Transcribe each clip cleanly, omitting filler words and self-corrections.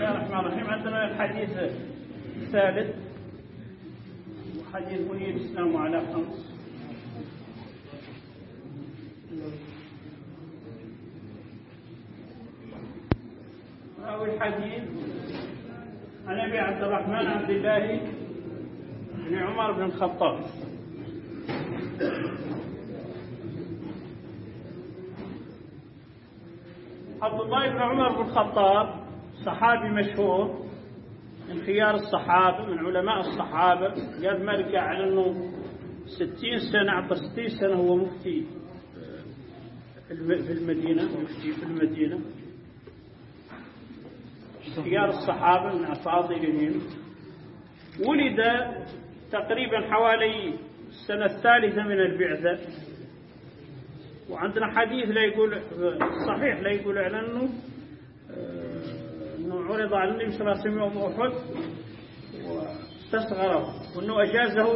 الله الرحمن الرحيم. عندنا الحديث الثالث، حديث بني الإسلام على خمس. راوي الحديث عن أبي عبد الرحمن عبد الله بن عمر بن الخطاب. عبد الله بن عمر بن الخطاب صحابي مشهور من خيار الصحابة، من علماء الصحابة. قال مالك على أنه 60 سنة، عطى 60 سنة هو مفتي في المدينة، مفتي في المدينة، خيار الصحابة من أفاضلهم. ولد تقريبا حوالي السنة الثالثة من البعثة. وعندنا حديث لا يقول صحيح، لا يقول على أنه عرض على النبي صلى الله عليه وسلم يوم أحد واستصغره، وأنه أجازه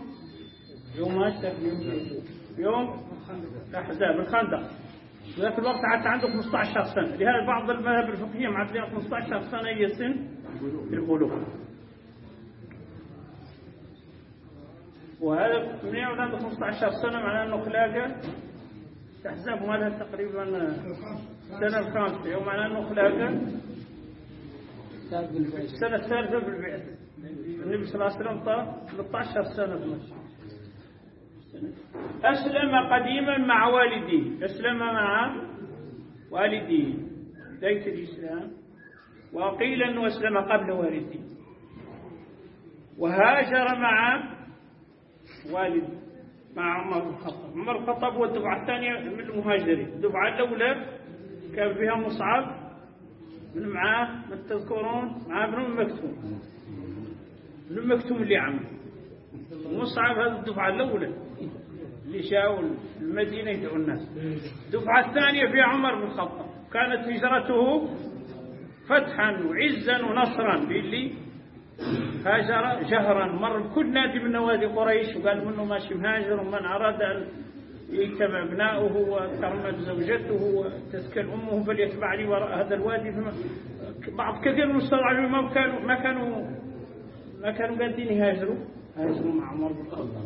يوم الأحزاب، الخندق. ذاك الوقت حتى عنده 15 سنة. لهذا بعض المذاهب الفقهية معدلين 15 سنة هي سن البلوغ. وهذا من يوم عنده 15 سنة معناه أنه خلاقه الأحزاب مالها تقريبا السنة الخامسة، يوم معناه أنه خلاقه السنة الثالثة بالبعثة. النبي صلى الله عليه وسلم طال 13 سنة في مكة. أسلم قديما مع والديه، أسلم مع والديه بداية الإسلام، وقيل أنه أسلم قبل والديه. وهاجر مع والده مع عمر بن الخطاب. عمر بن الخطاب هو الدفعة الثانية من المهاجرين. الدفعة الأولى كان فيها مصعب من معاه، ما تذكرون، معاه ابن مكتوم، ابن مكتوم اللي عمه مصعب. هذه الدفعة الأولى اللي شاءوا المدينة يدعو الناس. الدفعة الثانية فيها عمر بن الخطاب، كانت هجرته فتحا وعزا ونصرا، باللي هاجر جهرا، مر بكل نادي من نوادي قريش وقال منه ماشي مهاجر، ومن أراد أن يجتمع ابناؤه وترمد زوجته وتسكن أمه فليتبعني وراء هذا الوادي. بعض كثير من المستضعفين ما كانوا قادرين يهاجروا مع عمر بن الخطاب.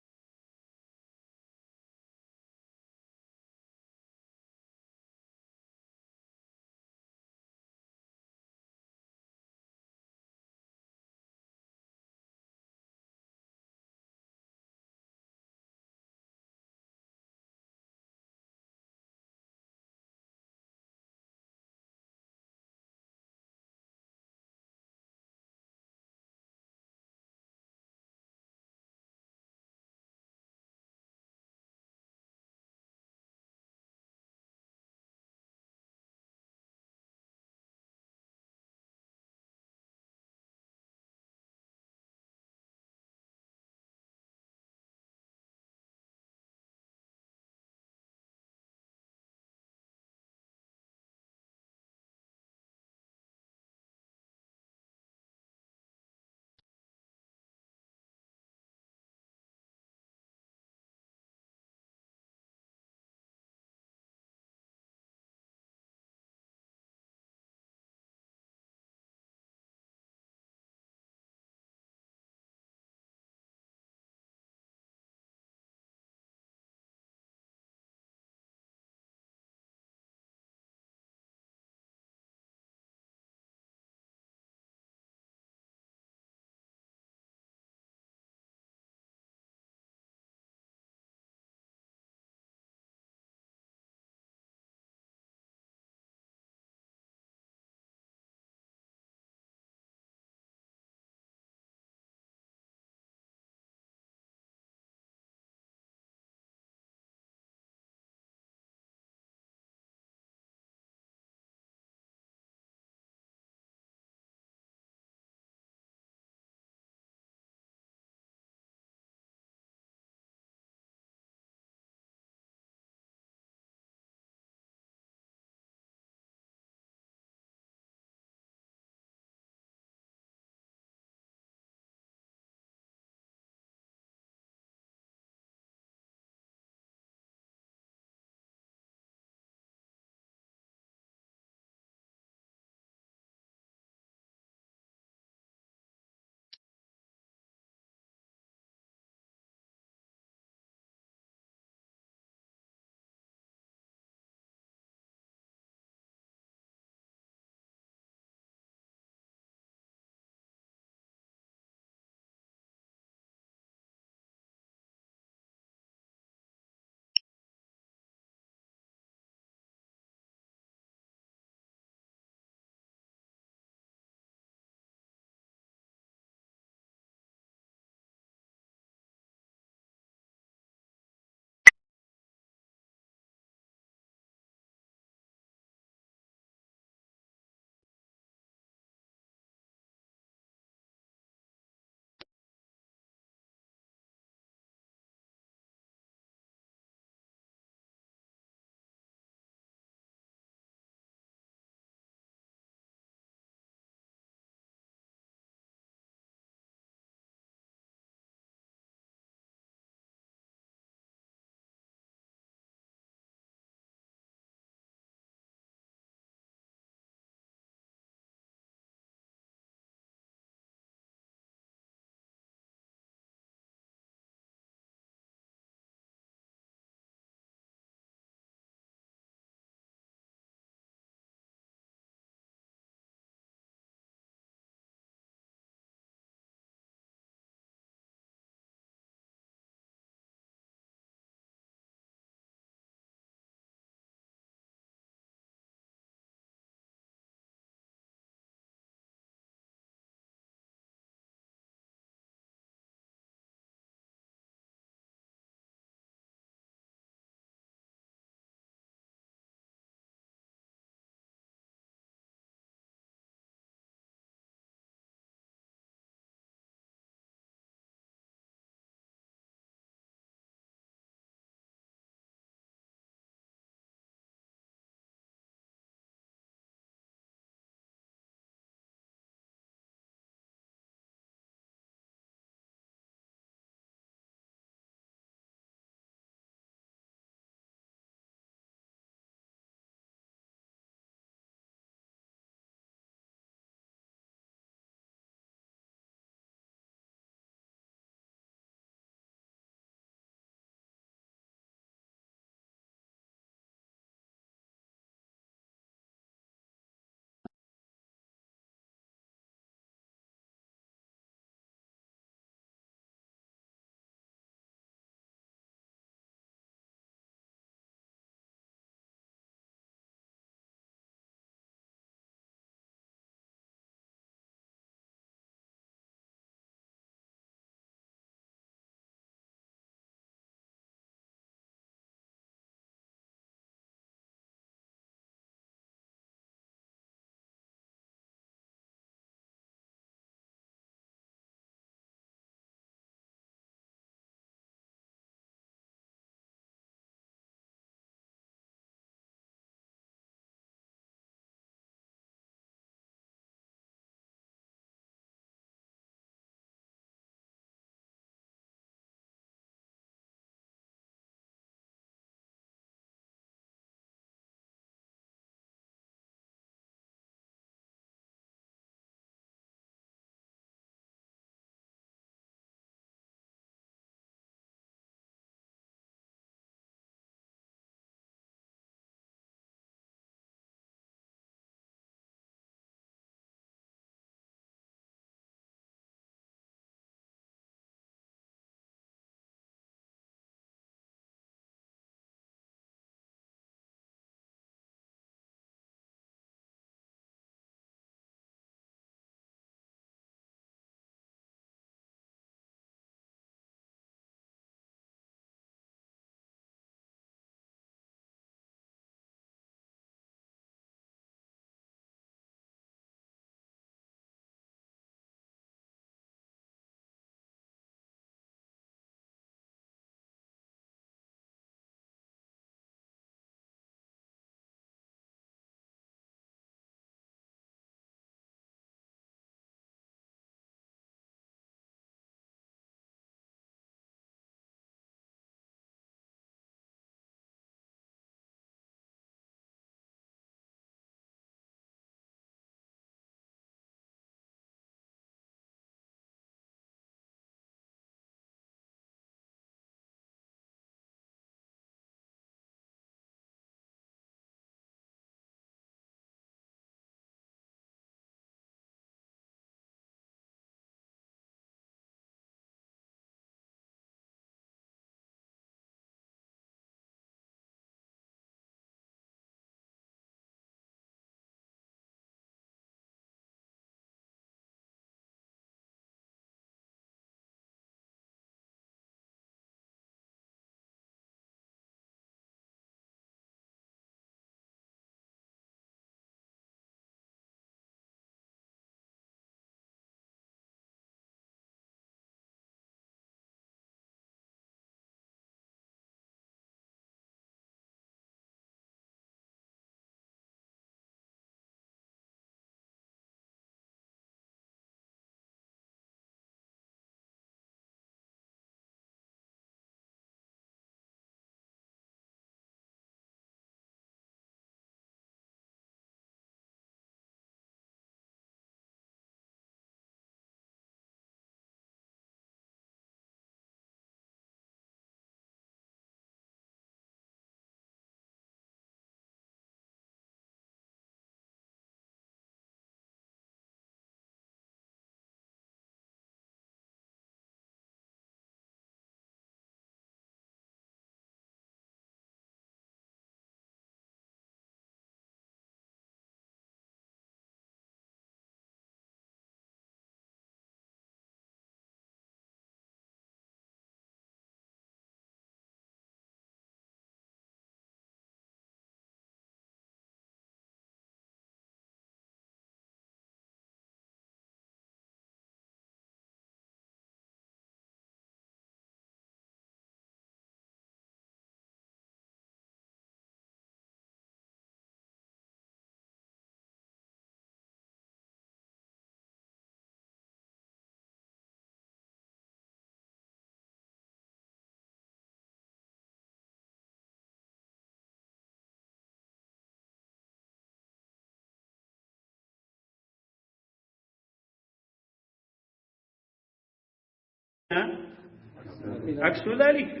عكس ذلك.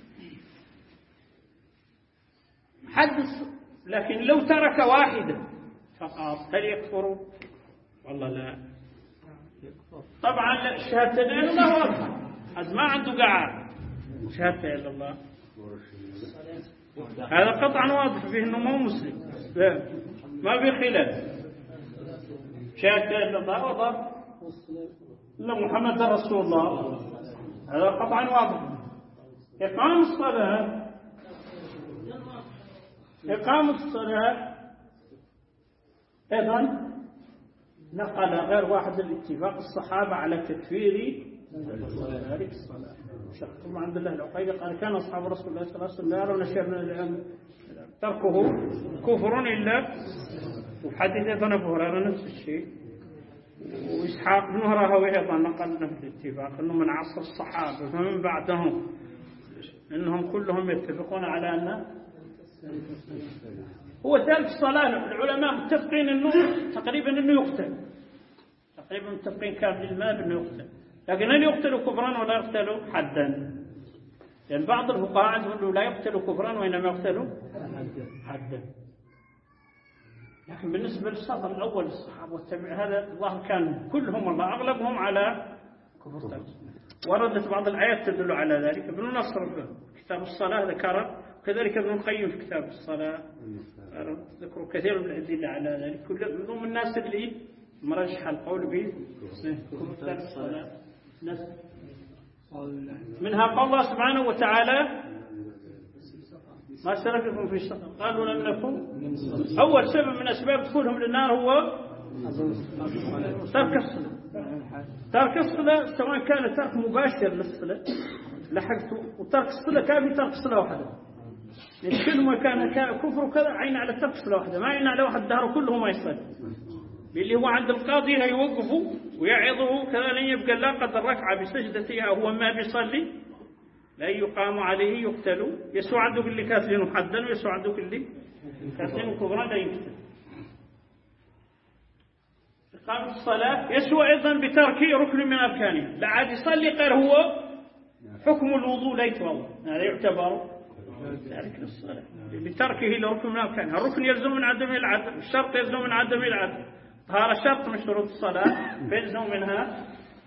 لكن لو ترك واحدة فقط هل يكفر؟ والله لا. طبعا شهادة إلا الله واضحة، هذا ما عنده قاعة شهادة إلا الله، هذا قطعا واضح فيه أنه مو مسلم، ما في خلاف. شهادة إلا الله واضح، إلا محمد رسول الله، هذا قطعا واضح. إقام الصلاة، إقام الصلاة أيضا نقل غير واحد الاتفاق الصحابة على تكفير تارك الصلاة. طبعا عبد الله العقيلي قال كان أصحاب رسول الله صلى الله عليه وسلم لا يرون شيئا من تركه كفر إلا، وحديث أيضا أبو هريرة نفس الشيء، وإسحاق بن راهويه أيضا نقل نفس الاتفاق أنه من عصر الصحابة فمن بعدهم أنهم كلهم يتفقون على أن هو تارك الصلاة. العلماء متفقين أنه تقريبا أنه يقتل، تقريبا متفقين كامل المال أنه يقتل، لكن هل يقتل كفرا ولا يقتل حدا؟ لأن بعض الفقهاء عندهم أنه لا يقتل كفرا وإنما يقتل حدا. لكن بالنسبة للسطر الأول الصحابة والتابعين هذا الظاهر كان كلهم والله أغلبهم على كفر. وردت بعض الآيات تدل على ذلك. ابن نصر في كتاب الصلاة ذكر، كذلك ابن القيم في كتاب الصلاة ذكروا كثير من الأدلة على ذلك. كل منهم الناس اللي مرجح القول به كفر الصلاة. منها قول الله سبحانه وتعالى ما سلككم في سقر قالوا لم نكن. أول سبب من أسباب دخولهم للنار هو ترك الصلاة. ترك الصلاة سواء كان ترك مباشر للصلاة لحقته، وترك الصلاة كافي ترك الصلاة وحده. يعني كل ما كان كفر كذا عين على ترك الصلاة وحده، ما عين على واحد دهره كله ما يصلي. اللي هو عند القاضي هيوقفه ويعظه كذا لن يبقى لا قد الركعة بسجدتها هو ما بيصلي لا يقام عليه يقتل. يسوع عندك اللي كاتلين حدا ويسوع عندك اللي كاتلين كبرى لا يقتل. إقامة الصلاة يسوع أيضا بترك ركن من أركانها، لا عاد يصلي غير هو حكم الوضوء لا يتوضا، هذا يعتبر تارك الصلاة بتركه لركن من أركانها. الركن يلزم من عدم العدل، الشرط يلزم من عدم العدل. طهارة شرط من شروط الصلاة فيلزم منها.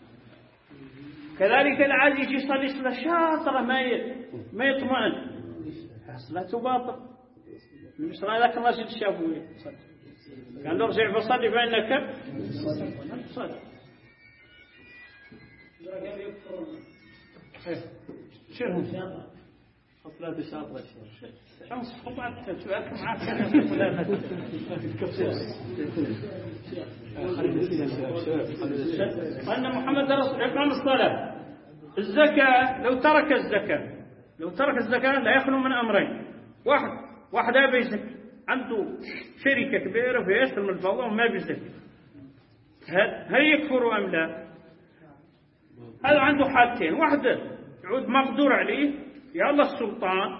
كذلك العادي يجي يصلي صلاة شاطرة ما يطمئن صلاته باطل. مثل ذاك الرجل الشافعي قال له ارجع فصلي فإنك صلي. شنو خطلات شاطرة شمس خطلات تبعك معك أن محمد رسول إقام الصلاة. الزكاة لو ترك الزكاة لا يخلو من أمرين. واحد لا بيزكي، عنده شركة كبيرة في يسر من الفضاء وما بيزكي، هل يكفر أم لا؟ هذا عنده حالتين، واحدة يعود مقدور عليه يا الله السلطان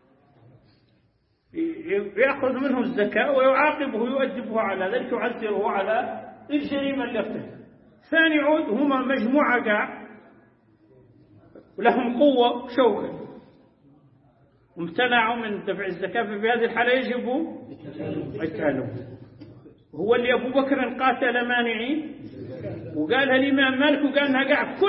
يأخذ منه الزكاة ويعاقبه ويؤدبه على ذلك ويعذره على الجريمة اللي ارتكبها. ثاني عود هما مجموعة قاع ولهم قوة شوكة وامتنعوا من دفع الزكاة، ففي هذه الحالة يجب قتالهم. هو اللي أبو بكر قاتل مانعين وقالها الإمام مالك وقالها قاع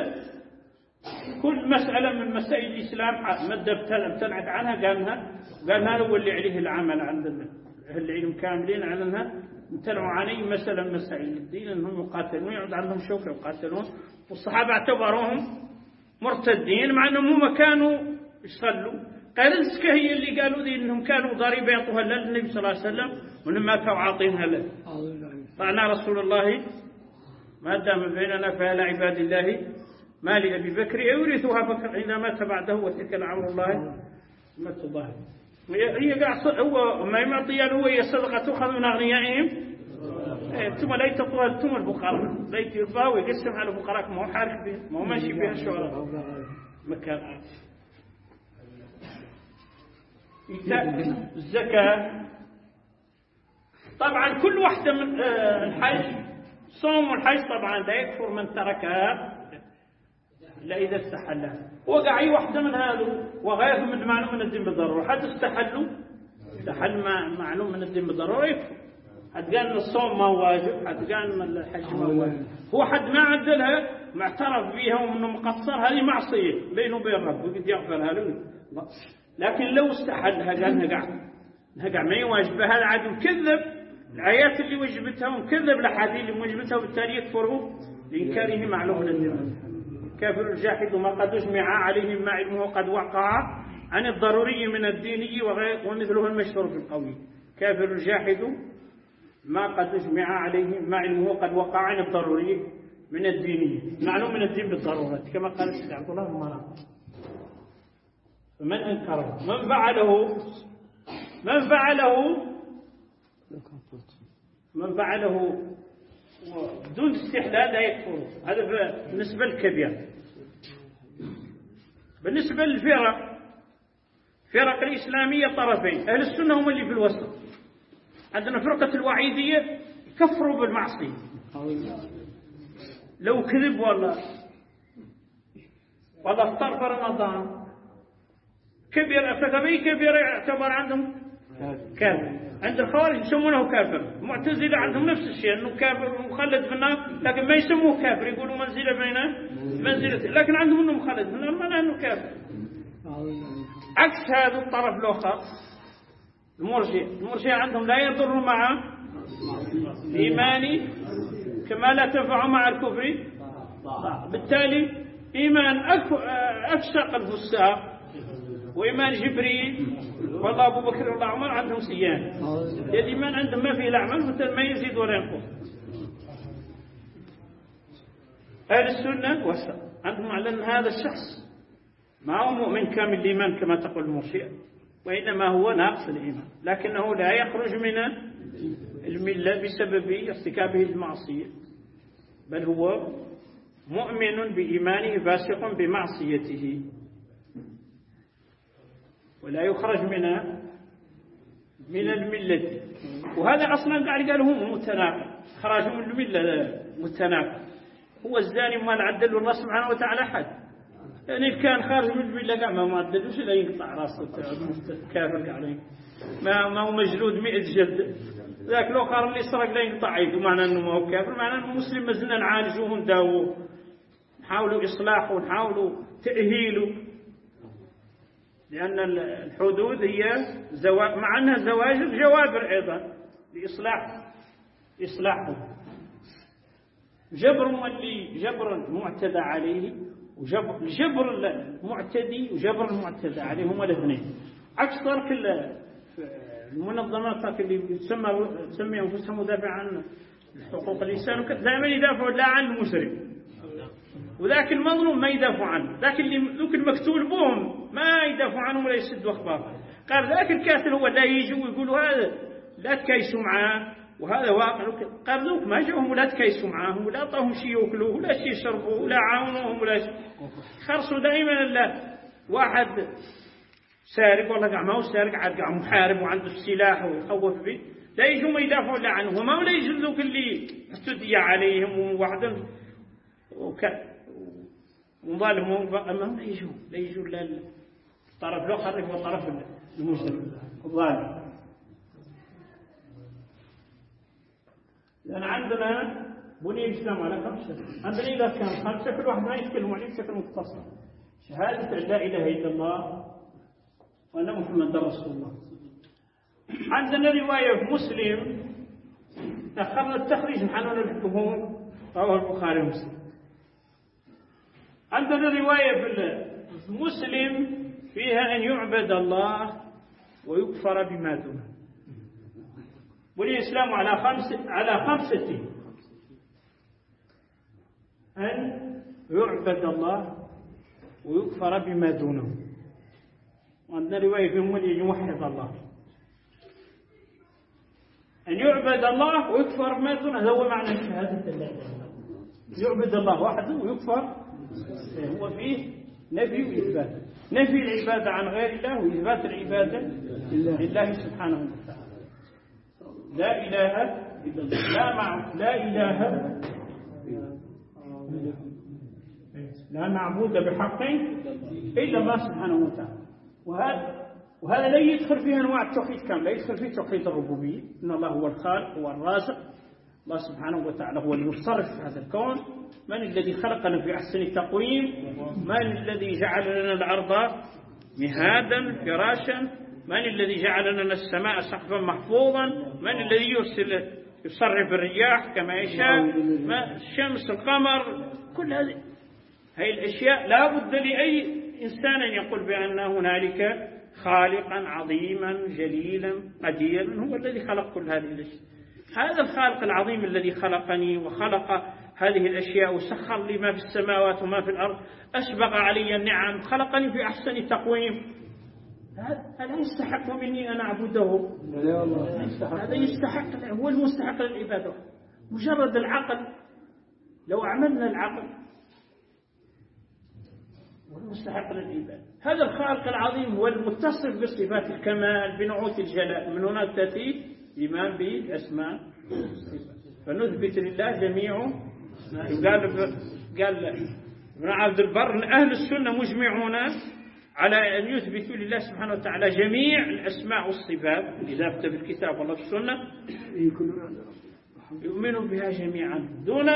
كل مسألة من مسائل الإسلام امتنعت عنها قال هذا هو اللي عليه العمل عند أهل العلم كاملين على أنها امتنعوا عن أي مسألة من مسائل الدين أنهم يقاتلون يعود عندهم شوكة يقاتلون. والصحابة اعتبروهم مرتدين مع أنهم هم كانوا يصلوا. قال الزكاة هي اللي قالوا ذي أنهم كانوا ضريبة يعطوها للنبي صلى الله عليه وسلم وأنهم ما كانوا عاطينها له. طعنا رسول الله ما دام بيننا فهل عباد الله ما لأبي بكر يورثها بكر حين مات بعده وتلك العمر الله ما تضاهي. هي قاعد هو ما يعطيان هو الصدقة تؤخذ من أغنيائهم ثم لا يتطوها ثم الفقراء لا يتطوها ويقسم على الفقراء ما هو حارك بها ما هو ماشي بها الشعراء مكان. الزكاة طبعا كل واحدة من الحج صوم والحج طبعا لا يكفر من تركها إلا إذا استحلها. وقع أي واحدة من هذا وغيره من معلوم من الدين بالضرورة، حد استحل معلوم من الدين بالضرورة يكفر. حد قال الصوم ما هو واجب، حد قال الحج ما هو واجب، هو حد ما عدلها معترف بها ومنه مقصر، هذه معصية بينه وبين ربه وقد يغفرها له. لكن لو استحلها قال نقع ما يواجب، هذا عاد كذب الآيات اللي وجبتها وكذب الأحاديث اللي وجبتها، وبالتالي يكفره لإنكاره معلوم من الدين. كافر الجاحد ما قد اجمع عليه ما علمه قد وقع عن الضروري من الديني ومثله المشهور في القول. كافر الجاحد ما قد اجمع عليه ما علمه قد وقع عن الضروري من الديني، معلوم من الدين بالضرورة كما قال الشيخ عبد الله بن مرام. فمن أنكره من فعله بدون استحلال لا يكفر. هذا بالنسبة للكبير. بالنسبة للفرق الإسلامية طرفين، أهل السنة هم اللي في الوسط. عندنا فرقة الوعيدية كفروا بالمعصية لو كذب ولا افطر في رمضان كبير ارتكب كبير يعتبر عندهم كافر. عند الخوارج يسمونه كافر. المعتزلة عندهم نفس الشيء، انه كافر مخلد في النار، لكن ما يسموه كافر، يقولوا منزلة بين منزلتين، لكن عندهم انه مخلد في النار معناه انه كافر. عكس هذا الطرف الاخر المرجئة عندهم لا يضر مع الإيمان كما لا تنفع مع الكفر. بالتالي إيمان أفسق الفساق وإيمان جبريل والله أبو بكر والله عمر عندهم سيان. الإيمان عندهم ما فيه الأعمال مثل ما يزيد ولا ينقص. أهل السنة عندهم على أن هذا الشخص ما هو مؤمن كامل الإيمان كما تقول المرجئة، وإنما هو ناقص الإيمان، لكنه لا يخرج من الملة بسبب ارتكابه المعصية، بل هو مؤمن بإيمانه فاسق بمعصيته، ولا يخرج من الملة. وهذا أصلا قال هم متناقض، خرج من الملة متناقض. هو الزاني ما عدل الله سبحانه وتعالى حد، يعني كان خارج من الملة قال ما عدلوش لا يقطع راسه كافر عليه، ما هو مجلود 100 جلد. ذاك لو خارج اللي سرق لا يقطع يده، معناه انه ما هو كافر، معناه انه مسلم. مازلنا نعالجوه ونداووه، نحاولوا إصلاحه ونحاولوا تأهيله، لأن الحدود هي مع أنها زواجر جوابر أيضا لإصلاحه. جبر المعتدى عليه وجبر المعتدي وجبر المعتدى عليه هما الاثنين. عكس ترك المنظمات اللي تسمي أنفسها مدافع عن حقوق الإنسان دائما يدافعوا لا عن المجرم، وذاك المظلوم ما يدافع عنه، ذاك المقتول بهم ما يدافع عنه ولا يسدوا أخباره. قال ذاك الكاتل هو لا يجي ويقولوا هذا لا تكيسوا معاه وهذا واقع. قال ذوك ما جاهم ولا تكيسوا معاهم ولا أعطاهم شيء يأكلوه ولا شيء يشربوه ولا عاونوهم ولا شيء. خرصوا دائما لا واحد سارق والله قاع ما هو سارق، عاد قاع محارب وعنده السلاح ويخوف به، لا يجوا ما يدافعوا لا عنه، وما ولا يجوا ذوك اللي افتدي عليهم وواحد وظالمون ما يجوا لا الطرف الآخر هو الطرف المسلم الظالم. لأن عندنا بني الإسلام على 5، عندنا إذا كان 5 كل واحد ما يتكلم عليه بشكل مختصر: شهادة لا إله إلا الله وأن محمد رسول الله. عندنا رواية في مسلم أخرنا التخريج نحن الجمهور رواه البخاري ومسلم. عندنا رواية في مسلم فيها أن يعبد الله ويكفر بما دونه. والإسلام على 5 أن يعبد الله ويكفر بما دونه. وعندنا رواية فيهم أن يوحد الله، أن يعبد الله ويكفر بما دونه. هذا هو معنى شهادة الله. يعبد الله وحده ويكفر، هو فيه نفي وإثبات، نفي العبادة عن غير الله وإثبات العبادة لله سبحانه وتعالى. لا إله إلا الله، لا إله لا معبود بحق إلا الله سبحانه وتعالى. وهذا لا يدخل فيه أنواع التوحيد كامل، لا يدخل فيه توحيد الربوبية، إن الله هو الخالق هو الرازق، الله سبحانه وتعالى هو المتصرف في هذا الكون. من الذي خلقنا في أحسن تقويم؟ من الذي جعل لنا الأرض مهادا فراشا؟ من الذي جعل لنا السماء سقفا محفوظا؟ من الذي يصرف الرياح كما يشاء؟ الشمس القمر، كل هذه الأشياء لا بد لأي إنسان أن يقول بأن هنالك خالقا عظيما جليلا قديرا هو الذي خلق كل هذه الأشياء. هذا الخالق العظيم الذي خلقني وخلق هذه الأشياء وسخر لي ما في السماوات وما في الأرض، أسبق علي النعم، خلقني في أحسن تقويم، هذا يستحق مني أن أعبده؟ هذا يستحق، هو المستحق للعبادة. مجرد العقل، لو عملنا العقل هو المستحق للعبادة. هذا الخالق العظيم هو المتصف بصفات الكمال بنعوت الجلال. من هناك تأتي الإيمان بالأسماء، فنثبت لله جميع. قال ابن عبد البر أهل السنة مجمعون على أن يثبتوا لله سبحانه وتعالى جميع الأسماء والصفات إذا ثبت في الكتاب والله في السنة، يؤمنوا بها جميعا دون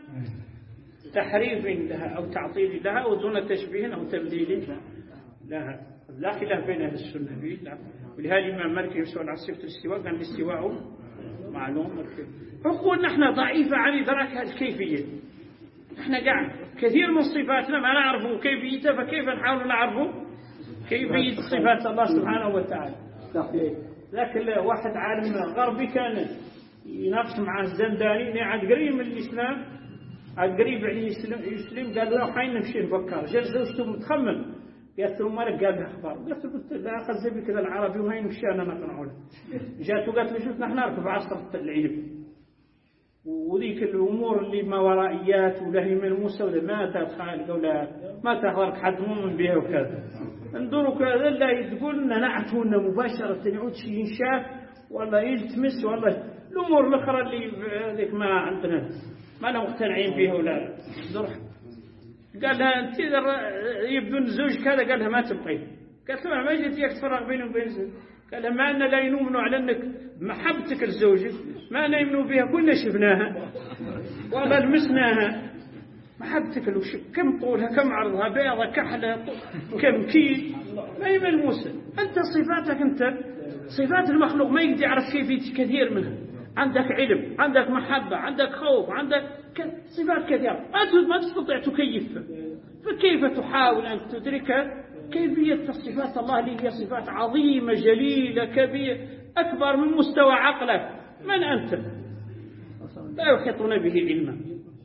تحريف لها أو تعطيل لها أو دون تشبيه أو تبديل لها. لا خلاف بين أهل السنة فيه. ولهذا الإمام مالك يسأل عن صفة الاستواء قال الاستواء معلوم. عقولنا نحن ضعيفة عن إدراك هذه الكيفية. نحن قاعد كثير من صفاتنا ما نعرفه كيفيتها، فكيف نحاول نعرفه كيفية صفات الله سبحانه وتعالى. لكن واحد عالم غربي كان يناقش مع الزنداني عاد قريب من الإسلام، عاد قريب يعني يسلم، قال له حين نمشي نفكر. جاء زوجته متخمن، قالت له مالك؟ قال له أخبار. قالت له لا أخذ زي كذا العربي وهين نمشي أنا نقنعه له. جاءت وقالت له شوف نحن نعرف عصر العلم وذيك الأمور اللي ما ورائيات ولا هي ملموسة ولا ما تخالق ولا ما تحضرك حد مؤمن بها وكذا. انظروا كذا لا تقول لنا نعتونا مباشرة يعود شيء ينشاف ولا يلتمس ولا الأمور الأخرى اللي ذيك ما عندنا ما مقتنعين بها ولا ذرح. قال لها أنت يبدو الزوج كذا، قال لها ما تبقي. قالت له ما جيت ياك تفرق بيني وبين زوج. قال لها ما أن لا ينؤمنوا على أنك محبتك لزوجك، ما نؤمنوا بها كلنا شفناها والله لمسناها. محبتك له كم طولها كم عرضها بيضة كحلة كم كيل ما هي ملموسة. أنت صفاتك أنت صفات المخلوق ما يقدر يعرف كيفية كثير منها. عندك علم، عندك محبة، عندك خوف، عندك صفات كثيرة ما تستطيع تكيفها. فكيف تحاول أن تدرك كيفية صفات الله اللي هي صفات عظيمة جليلة كبيرة أكبر من مستوى عقلك؟ من أنت؟ لا يحيطون به علما.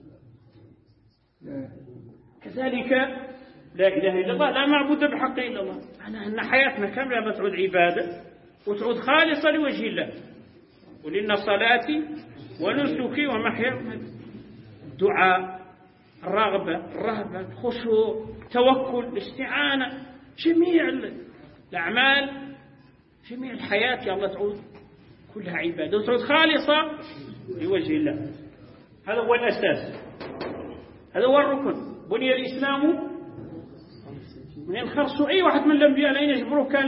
كذلك لا إله إلا الله لا معبود بحق إلا الله. أن حياتنا كاملة ما تعود عبادة وتعود خالصة لوجه الله. قل إن صلاتي ونسكي ومحياي، الدعاء، الرغبة، الرهبة، الخشوع، التوكل، الاستعانة، جميع الأعمال، جميع الحياة يا الله تعود كلها عبادة وتعود خالصة لوجه الله. هذا هو الأساس، هذا هو الركن. بني الإسلام من الخرص. أي واحد من الأنبياء لين يجبروه كان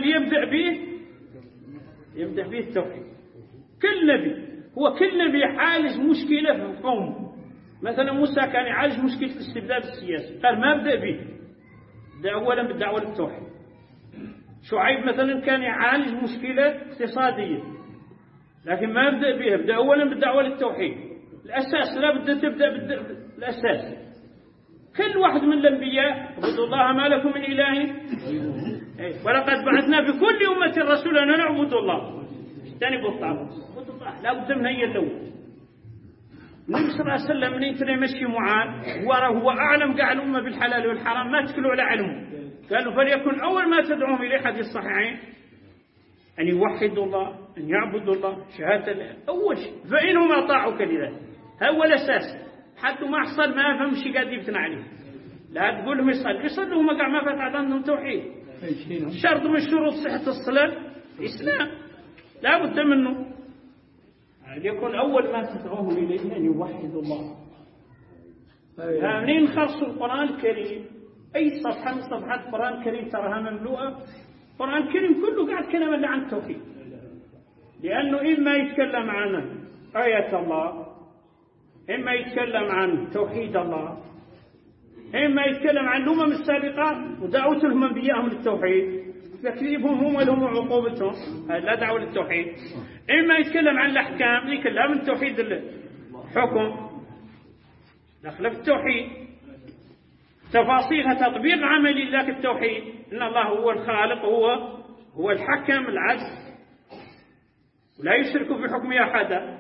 يبدأ به التوحيد. كل نبي عالج مشكلة في القوم. مثلا موسى كان يعالج مشكلة الاستبداد السياسي، قال ما أبدأ به، بدأ أولا بالدعوة للتوحيد. شعيب مثلا كان يعالج مشكلة اقتصادية، لكن ما أبدأ بها، بدأ أولا بالدعوة للتوحيد. الأساس لا بد تبدأ بالأساس. كل واحد من الأنبياء اعبدوا الله ما لكم من إله ولقد بعثنا في كل أمة رسولا أن نعبد الله اجتنبوا الطاغوت. لا بد من هي الأول. النبي صلى الله عليه وسلم من ينتهي يمشي معاذ هو أعلم قاع الأمة بالحلال والحرام، ما تكلوا على علمه. قالوا فليكن أول ما تدعوهم إليه حديث الصحيحين أن يوحدوا الله، أن يعبدوا الله، شهادة أول شيء. فإنهم أطاعوك لذلك، هذا هو الأساس. حتى ما حصل ما فهمش قاعد يفتن عليه، لا تقول لهم يصلوا ما قاع ما فتح عندهم توحيد. شرط من شروط صحة الصلاة الإسلام لا بد منه أن يكون أول ما تدعوهم إليه أن يوحدوا الله. منين خصوا القرآن الكريم؟ أي صفحة من صفحات القرآن الكريم تراها مملوءة. القرآن الكريم كله قاعد كلام عن التوحيد، لأنه إما يتكلم عن آية الله، إما يتكلم عن توحيد الله، إما يتكلم عن الأمم السابقة ودعوتهم أنبيائهم للتوحيد، تكذيبهم هم ولهم عقوبتهم، لا دعوة للتوحيد. إما يتكلم عن الأحكام، ذيك لا من توحيد الحكم دخل في التوحيد، تفاصيلها تطبيق عملي لك التوحيد، إن الله هو الخالق، هو الحكم العدل، ولا يشرك في حكمه أحدا.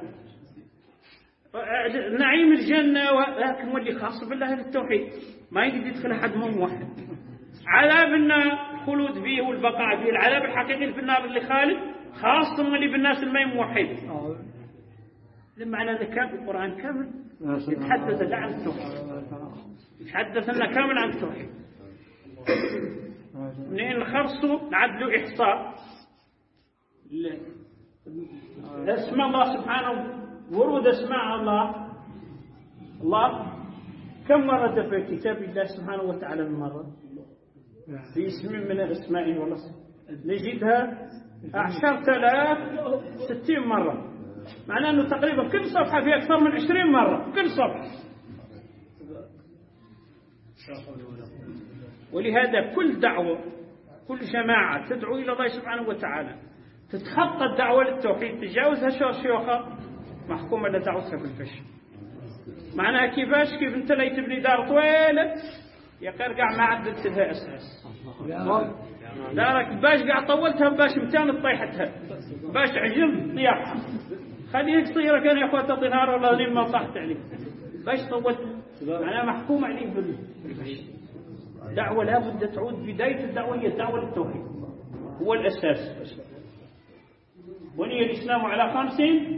نعيم الجنة لكن واللي خاص بالله للتوحيد، ما يقدر يدخل أحد من موحد. عذاب النار الخلود فيه والبقاء فيه، العذاب الحقيقي في النار اللي خالد خاص اللي بالناس اللي ما موحد. لمعنى ذكاء القرآن كامل يتحدث عن التوحيد، يتحدث لنا كامل عن التوحيد. منين خرصوا نعدلوا إحصاء اسماء الله سبحانه، ورود اسماء الله كم مرة في كتاب الله سبحانه وتعالى من مرة في اسم من الاسماء والله نجدها 10,060 مرة، معناه أنه تقريبا كل صفحة فيها أكثر من 20 مرة كل صفحة. ولهذا كل دعوة، كل جماعة تدعو إلى الله سبحانه وتعالى تتخطى الدعوة للتوحيد، تجاوزها شيوخها، محكومة لدعوتها بالفشل. معناها كيف انت لا تبني دار طويلة يا قرقع ما عدلت لها أساس، دارك باش قاع طولتها باش متان طيحتها باش عجل طيحها، خليك صغيرة كان يا أخوة طنهار والله لين ما طاحت عليك باش طولتها، معناها محكومة عليك بالفشل. دعوة لا بد تعود، بداية الدعوة هي الدعوة للتوحيد، هو الأساس. بني الإسلام على 5: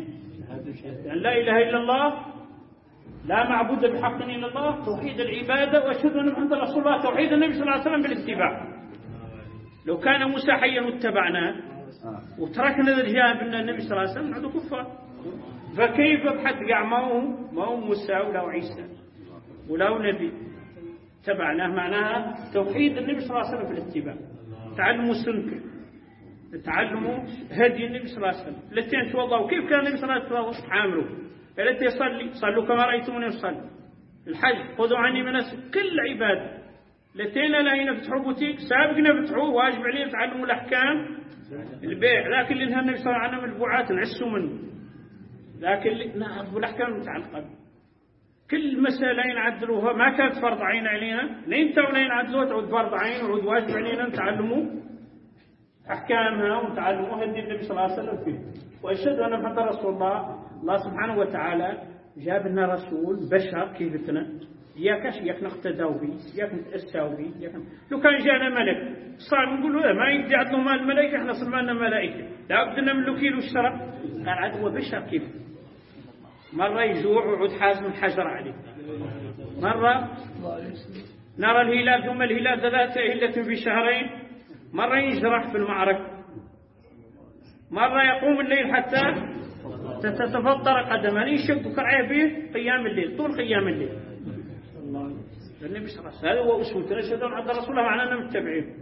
أن لا إله إلا الله، لا معبود بحق إلا الله، توحيد العبادة، وأشهد أن محمدا رسول الله، توحيد النبي صلى الله عليه وسلم بالاتباع. لو كان موسى حيا واتبعناه وتركنا الجانب أن النبي صلى الله عليه وسلم نعود كفار، فكيف بحد قاع ما هو موسى ولا عيسى ولا نبي تبعناه؟ معناها توحيد النبي صلى الله عليه وسلم بالاتباع، تعلموا سنته، تعلموا هدي النبي صلى الله عليه وسلم. الاثنين توضأوا كيف كان النبي صلى الله عليه وسلم عامله، التي يصلي صلوا كما رأيتموني أصلي، الحج خذوا عني مناسك، كل عبادة. الاثنين لا ينفتحوا بوتيك سابقنا فتحوه، واجب علينا تعلموا الأحكام البيع، لكن اللي النبي صلى الله عليه وسلم البعات نعسوا منه، لكن نعرفوا الأحكام المتعلقة كل مسألة ينعدلوها، ما كانت فرض عين علينا، لين تونا ينعدلوها تعود فرض عين وعود واجب علينا نتعلموا أحكامها ونتعلموا هدي النبي صلى الله عليه وسلم فيه. وأشهد أن محمد رسول الله. الله سبحانه وتعالى جاب لنا رسول بشر كيفتنا، ياك نقتدوا به، ياك نتأسوا به، لو كان جانا ملك صار نقول له ما يدي عدلوا مال الملائكة، احنا صرنا ملائكة لا بدنا من له كيلو الشرع، قال عاد هو بشر كيف، مرة يجوع وعود حازم الحجر عليه، مرة نرى الهلال ثم الهلال ذات هلة في شهرين، مرة يجرح في المعركة، مرة يقوم الليل حتى تتفطر قدمه، يشق كرعيه به قيام الليل، طول قيام الليل. النبي صلى الله عليه وسلم هذا هو أسوتنا، نشهد أن عبد رسول الله معنا متبعين،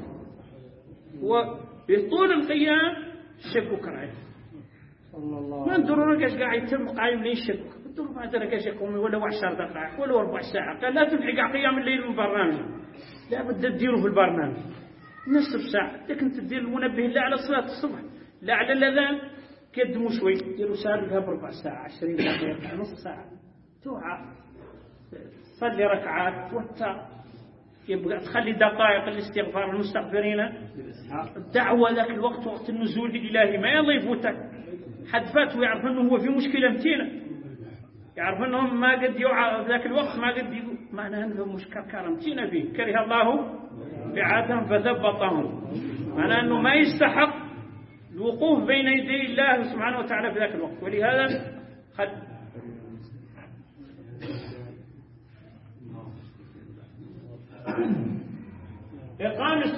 وبطول القيام شق كرعيه، ما ندرون ايش قاعد يتم قايم ليش شق، ندرون ما ادري ايش يقوم ولا 10 دقائق ولا 4 ساعات، قال لا تلحق قيام الليل من برنامج، لا بد تديره في البرنامج نصف ساعة، لكن تدير المنبه لا على صلاة الصبح لا على الأذان، قدموا شوي ديروا سابقها بربع ساعة 20 دقيقة نص ساعة، توعى صلي ركعات توتر، يبقى تخلي دقائق الاستغفار المستغفرين، الدعوة ذاك الوقت وقت النزول الإلهي ما يلا يفوتك، حد فات ويعرف أنه هو في مشكلة متينة، يعرف أنهم ما قد يوعى ذاك الوقت، ما قد يقول معنى أنهم مشكلة كرمتين فيه، كره الله بعادهم فثبطهم، معنى أنه ما يستحق الوقوف بين يدي الله سبحانه وتعالى في ذاك الوقت. ولهذا إقام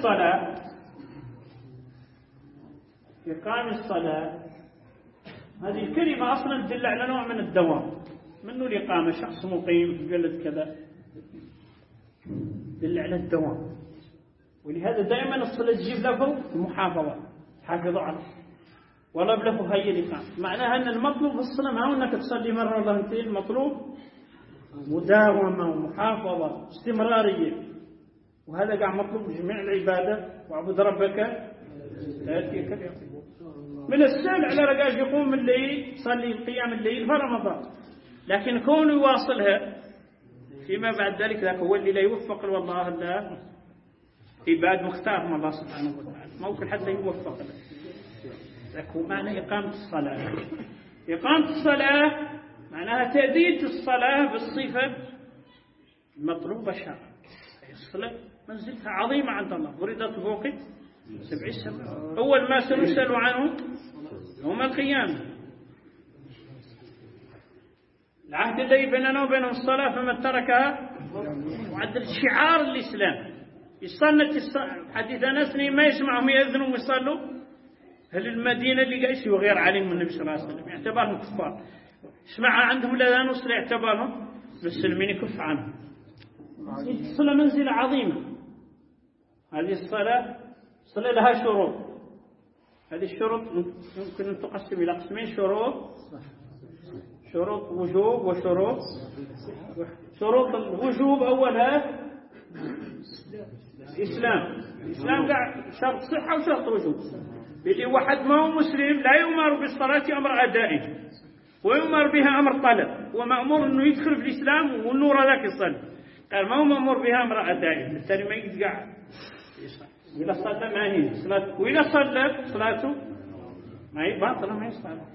الصلاة هذه الكلمة أصلا تدل على نوع من الدوام، منه الإقامة، شخص مقيم في بلد كذا، دل على الدوام. ولهذا دائما الصلاة تجيب له المحافظة، حافظوا عليه ولا بله هي الإقامة. معناها أن المطلوب في الصلاة ما هو أنك تصلي مرة ولا مرتين، المطلوب مداومة ومحافظة استمرارية، وهذا قاع مطلوب جميع العبادة. واعبد ربك لا يأتيك اليقين. من السهل على رجال يقوم من الليل يصلي قيام الليل في رمضان، لكن كونه يواصلها فيما بعد ذلك ذاك هو اللي لا يوفق والله لا عباد مختار من الله سبحانه وتعالى، ممكن حتى يوفق له. ذاك هو معنى إقامة الصلاة. إقامة الصلاة معناها تأدية الصلاة بالصفة المطلوبة شرعا. الصلاة منزلتها عظيمة عند الله، فرضت فوق 7 سماوات. أول ما سنسأل عنه يوم القيامة. العهد الذي بيننا وبينهم الصلاة فمن تركها وعدل شعار الإسلام. يصنت حديث أنس ما يسمعهم يأذنوا ويصلوا هل المدينة اللي قايس وغير عليهم النبي صلى الله عليه وسلم يعتبرهم كفار، اسمع عندهم الأذان وصل يعتبرهم مسلمين يكف عنهم. الصلاة منزلة عظيمة. هذه الصلاة لها شروط. هذه الشروط يمكن أن تقسم إلى قسمين: شروط وجوب وشروط. شروط الوجوب أولها الإسلام قاع شرط صحة وشرط وجوب. اللي واحد ما هو مسلم لا يؤمر بالصلاة أمر أدائي ويؤمر بها أمر طلب، ومأمور أنه يدخل في الإسلام والنور ذاك يصلي. قال ما هو مأمور بها أمر أدائي، بالتالي ما يتقع إذا صلى ما هي صلاته، وإذا صلى صلاته ما هي باطلة، ما هي صلاة.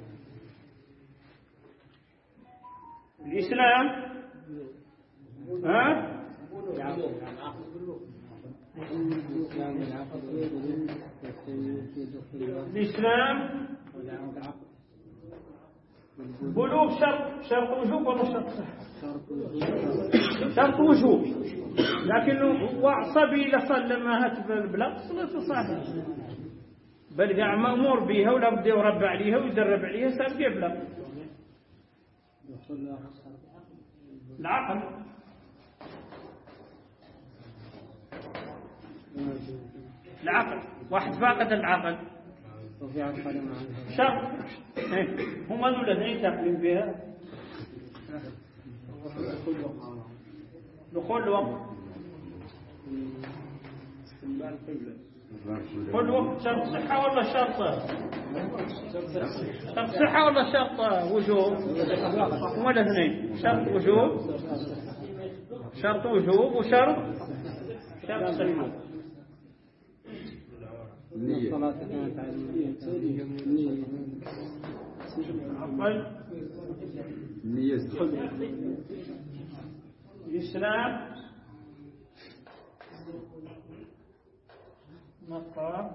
الإسلام الإسلام بلوغ شرط وجوب ولا شرط صحة؟ شرط وجوب، لكنه هو عصبي لصلى ما هتف البلاغ صلاته صحيحة، بل قاع مأمور بها ولا بده يربى عليها ويدرب عليها صار يبلغ. العقل واحد فاقد العقل شرط. هم هذول الاثنين تقليم بها دخول الوقت. كل وقت شرط صحة ولا شرط صحة ولا شرط وجوب؟ هم الاثنين شرط وجوب وشرط صحة. الصلاة كانت على النية. الإسلام نقع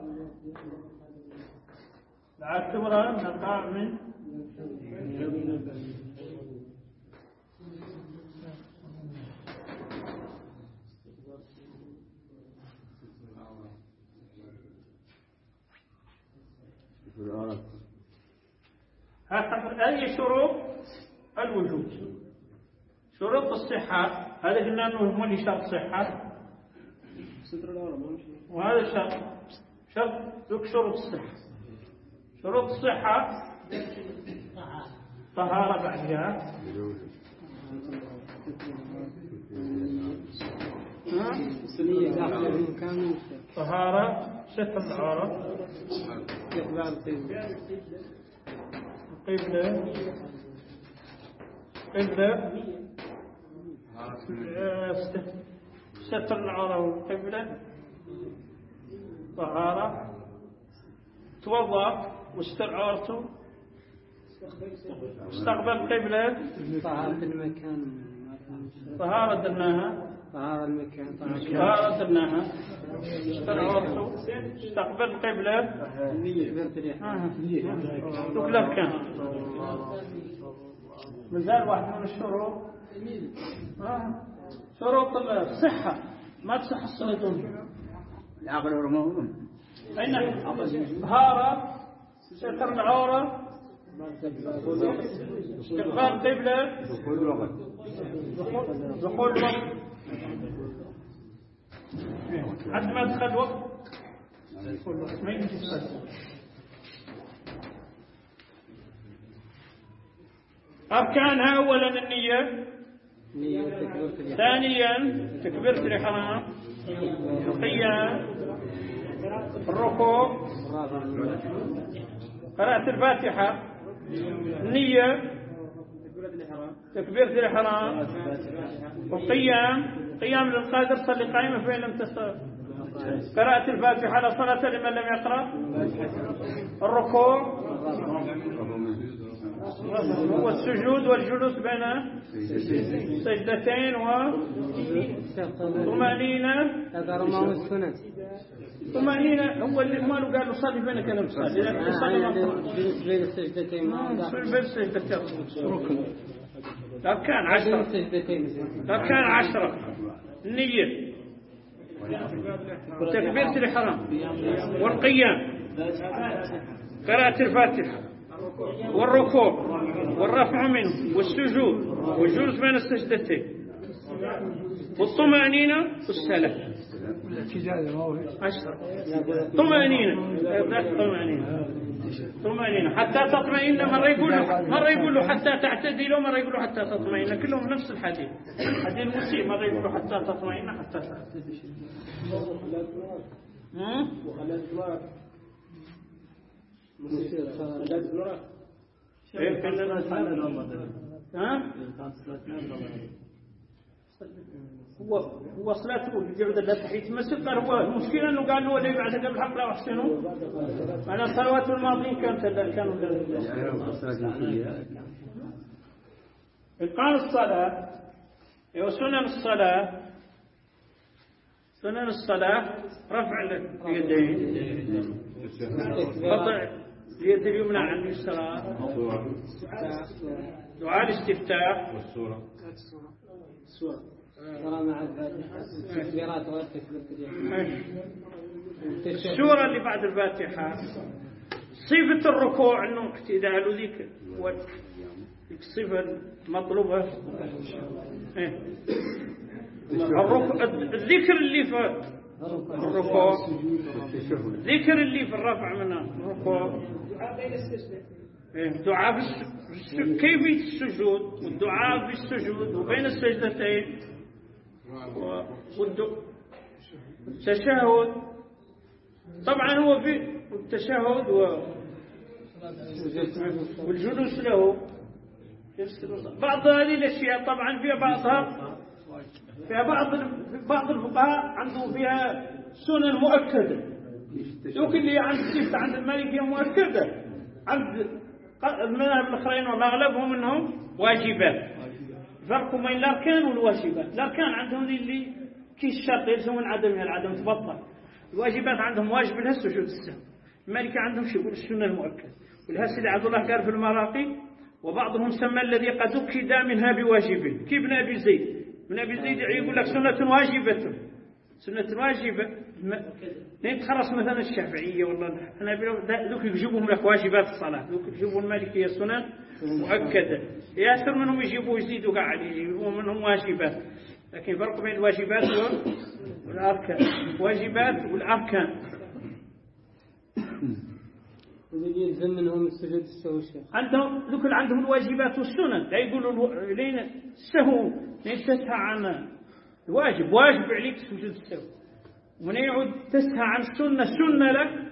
العتبرة نقع من هذه شروط الوجود. شروط الصحة هذا قلنا أنه هم اللي شرط صحة، وهذا شرط ذوك شروط الصحة. شروط الصحة طهارة بعدها، طهارة، ستر العورة، قبلة ستر العورة والقبلة، طهارة، توضأ واستر عورته، استقبل القبلة، طهارة المكان، طهارة درناها، طهارة المكان، طهارة درناها، استر عورته، استقبل القبلة، دوك الأركان. مازال واحد من الشروط شروط الصحة، ما تصح الصلاة دون العقل والموضوع. أين طهارة، ستر العورة، استقبال قبلة، دخول الوقت حتى ما دخل وقت ما يمكن تصلي. أركانها أولا النية، ثانيا تكبيرة الإحرام، القيام، الركوع، قراءة الفاتحة، النية، تكبيرة الإحرام، القيام، قيام للقادر صلي قائما فإن لم تستطع، قراءة الفاتحة لا صلاة لمن لم يقرأ، الركوع هو السجود والجلوس بين سجدتين وطمأنينة. طمأنينة هو اللي ما له قال له صلي بين كلام صلي، لكن صلي بين السجدتين أركان 10. أركان 10 النية وتكبيرة الإحرام والقيام، قراءة الفاتحة والركوع والرفع منه والسجود والجلوس بين السجدتين والطمأنينة والسلام. 10 طمأنينة حتى تطمئن. مرة يقول له حتى تعتدل، ومرة يقول له حتى تطمئن، كلهم نفس الحديث. حديث المسيء مرة يقول له حتى تطمئن حتى تعتدل. هو صلاته بيقعد لا تحية المسجد. قال هو المشكلة انه قال له اللي بعد قبل الحق لا احسنوا. انا صلوات الماضيين كانوا إقام الصلاة وسنن الصلاة. سنن الصلاة رفع اليدين، وضع اليد اليمنى عن اليسرى، دعاء الاستفتاح والسورة مع التكبيرات السورة اللي بعد الفاتحة. صفة الركوع انه اعتدال ذيك الصفة المطلوبة. الذكر اللي في الركوع، ذكر اللي في الرفع من الركوع، دعاء كيفية السجود والدعاء في السجود وبين السجدتين والتشهد. طبعا هو في التشهد والجلوس له. بعض هذه الأشياء طبعا فيها بعض الفقهاء عنده فيها سنن مؤكدة، لكن اللي عند المالكية مؤكدة، عند المذاهب الآخرين والأغلبهم منهم واجبات. فرق بين الأركان والواجبات. الأركان عندهم اللي كي الشرط يلزم من عدمها العدم تبطل. الواجبات عندهم واجب لها سجود السهو. المالكية عندهم شيء يقول السنة المؤكدة. ولهذا سيدي عبد الله قال في المراقي وبعضهم سمى الذي قد أكد منها بواجب كابن أبي زيد. ابن أبي زيد يقول لك سنة واجبة، سنة واجبة. لين تخلص مثلا الشافعية والله الحنابلة ذوك يجيبهم لك واجبات الصلاة، ذوك يجيبوا المالكية سنن مؤكدة. ياسر منهم يجيبوا يزيدوا قاعد يجيبوا منهم واجبات. لكن فرق بين الواجبات والأركان. واجبات والأركان يلزم منهم السجود السهو. عندهم ذوك عندهم الواجبات والسنن. لا يقولوا لين السهو تسهى عن الواجب، واجب عليك سجود السهو. ومن يعود تسهى عن السنة، سنة لك.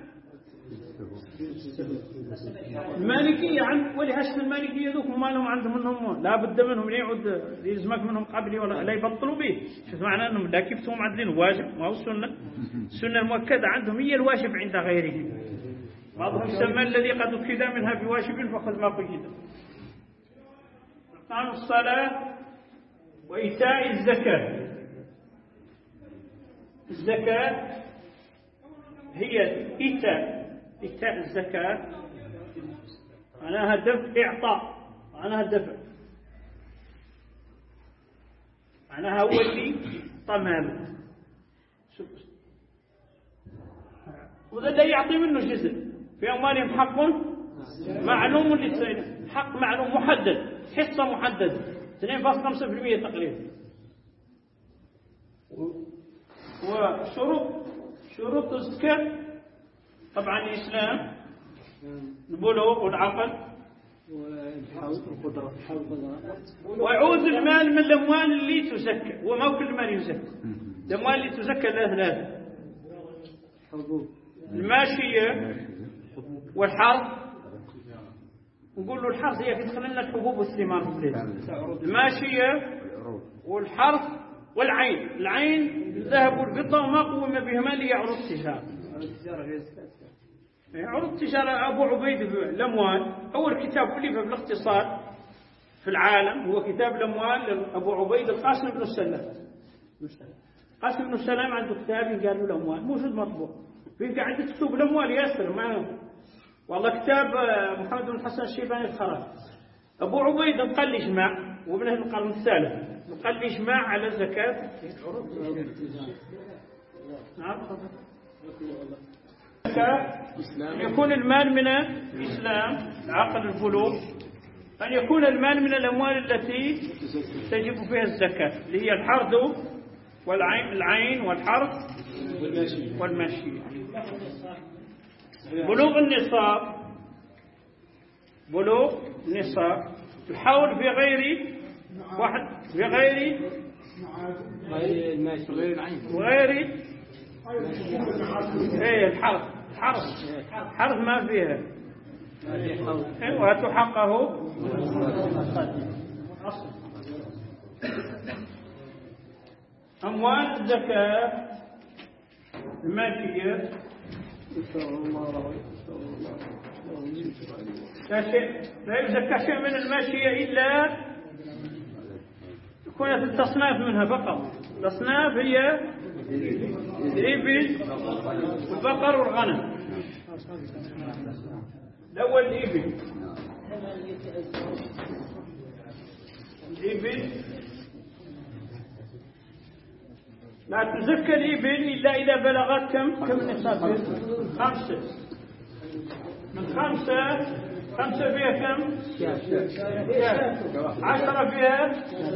المالكية ولهاش المالكية ذوك ما لهم عندهم منهم لا بد منهم يعود يلزمك منهم قبلي ولا لا يبطلوا به. شوف معناه انهم لا كيفتهم عندنا واجب ما هو السنة. السنة المؤكدة عندهم هي الواجب عند غيرهم. بعضهم سمى الذي قد أكد منها بواجب فخذ ما قيد. إقام الصلاة وإيتاء الزكاة. الزكاة هي إيتاء الزكاة معناها دفع، إعطاء معناها دفع، معناها هو اللي طمام. وذا لا يعطي منه جزء في أموالهم حق معلوم للسيد، حق معلوم محدد، حصة محددة 2.5% تقريبا. وشروط الزكاة طبعا الإسلام، البلوغ والعقل وعود المال من الأموال اللي تزكى، وما كل مال يزكى. الأموال اللي تزكى ثلاثة: الماشية والحرث. نقول له الحرث هي تدخل لنا الحبوب والثمار في البلاد. الماشية والحرث والعين. العين الذهب والفضة وما قوم بهما اللي هي عروض التجارة. عروض التجارة أبو عبيد الأموال أول كتاب ألف بالاقتصاد في العالم هو كتاب الأموال لأبو عبيد القاسم بن السلام. قاسم بن السلام عنده كتاب قالوا الأموال موجود مطبوع فيه، عنده كتب الأموال ياسر معه. والله كتاب محمد بن حسن الشيباني الخراج. أبو عبيد نقل الإجماع وابنه القرن الثالث نقل الإجماع على زكاة أن يكون المال من الإسلام عقل البلوغ، أن يكون المال من الأموال التي تجب فيها الزكاة اللي هي الحرث والعين والحرث والماشية. بلوغ النصاب الحول في غير واحد، في غير وغير الحرث ما فيها وتحقه أموال الزكاة الماشية لا يزكى شيء من الماشية إلا يكون في التصناف منها فقط. الأصناف هي الإبل والبقر والغنم. الأول الإبل لا تزكى الإبل إلا إذا بلغت كم نصاب؟ 5. من 5 فيها كم؟ 10 فيها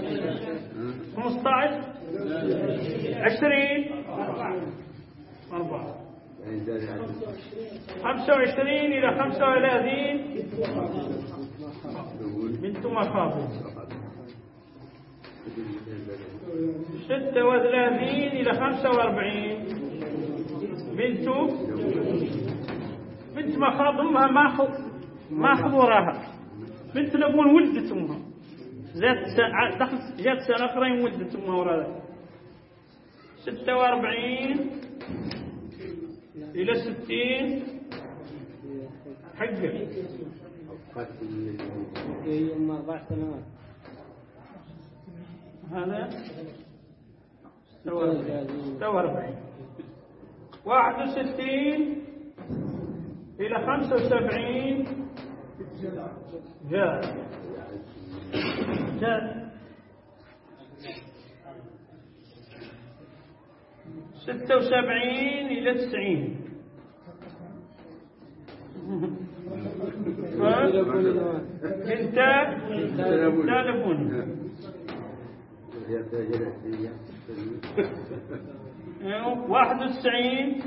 15 20 4 25 إلى 35 بنت مخاض. 36 إلى 45 بنت مخاض. أمها ما حضورها. بنت لبون ولدت أمها، جات سنة أخرى ولدت أمها وراها. 46 إلى 60 حقه. هي 4 سنوات. هذا 46. 61 إلى 75 جاء 76 إلى 90 انت لبون. 91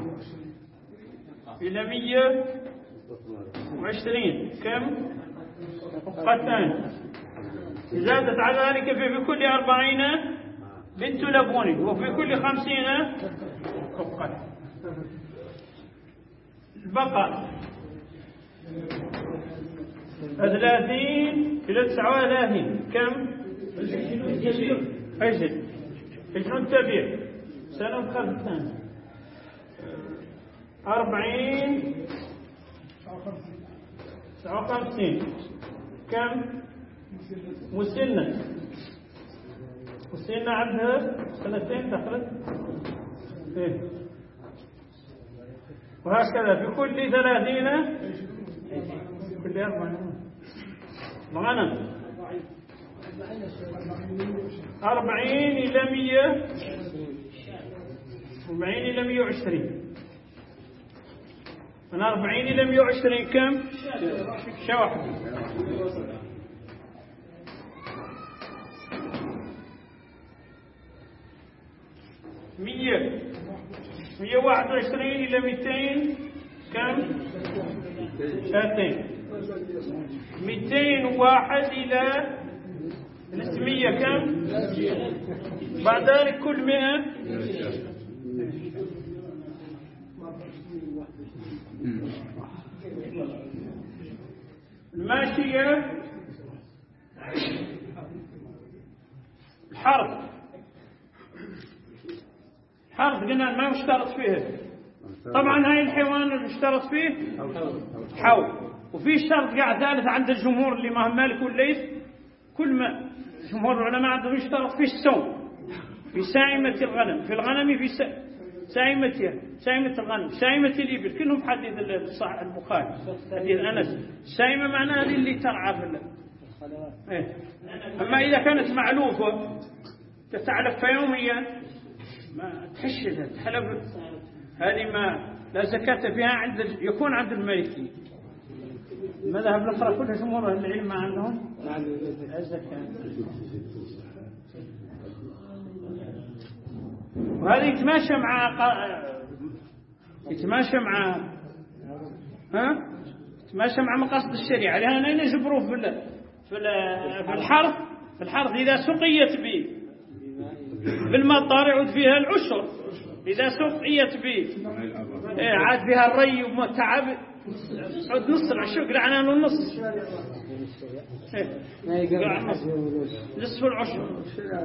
إلى 120 كم؟ قتان. زادت على ذلك في كل 40 بنت لبون، وفي كل 50 قطة. البقر 30 إلى 39 كم؟ عشرون تبيع سنة خلفان. 40 59 كم؟ مسنة عندها 2 دخلت. وهكذا في كل 30 كل 40 غنم. 40 إلى 100 40 إلى 120 من 40 إلى 120 كم؟ شاة واحدة. 121 إلى 200 كم؟ شاتين. 201 إلى 300 كم؟ بعد ذلك كل 100 الماشية. الحرث قلنا ما مشترط فيه. طبعا هاي الحيوان اللي مشترط فيه حول. وفي شرط قاعد ثالث عند الجمهور اللي ما هم مالك والليث، كل ما جمهور العلماء عندهم يشترط فيه السوم في سائمة الغنم، في الغنم في سائمتها، سائمة الغنم، سائمة الإبل، كلهم حديث البخاري حديث أنس. السائمة معناها هذه اللي ترعى في إيه. أما إذا كانت معلوفة تتعلف يوميا ما تحشدها تحلب، هذه ما لا زكاة فيها يكون عند المالكي. المذاهب الأخرى كلها جمهور العلم ما عندهم الزكاة. وهذا يتماشى مع مقاصد الشريعة، لأننا نجبروه في الحرث إذا سقيت بالمطر يعود فيها العشر، إذا سقيت عاد فيها الري ومتعب عود نص العشر، قلعنا له النص، نصف العشر.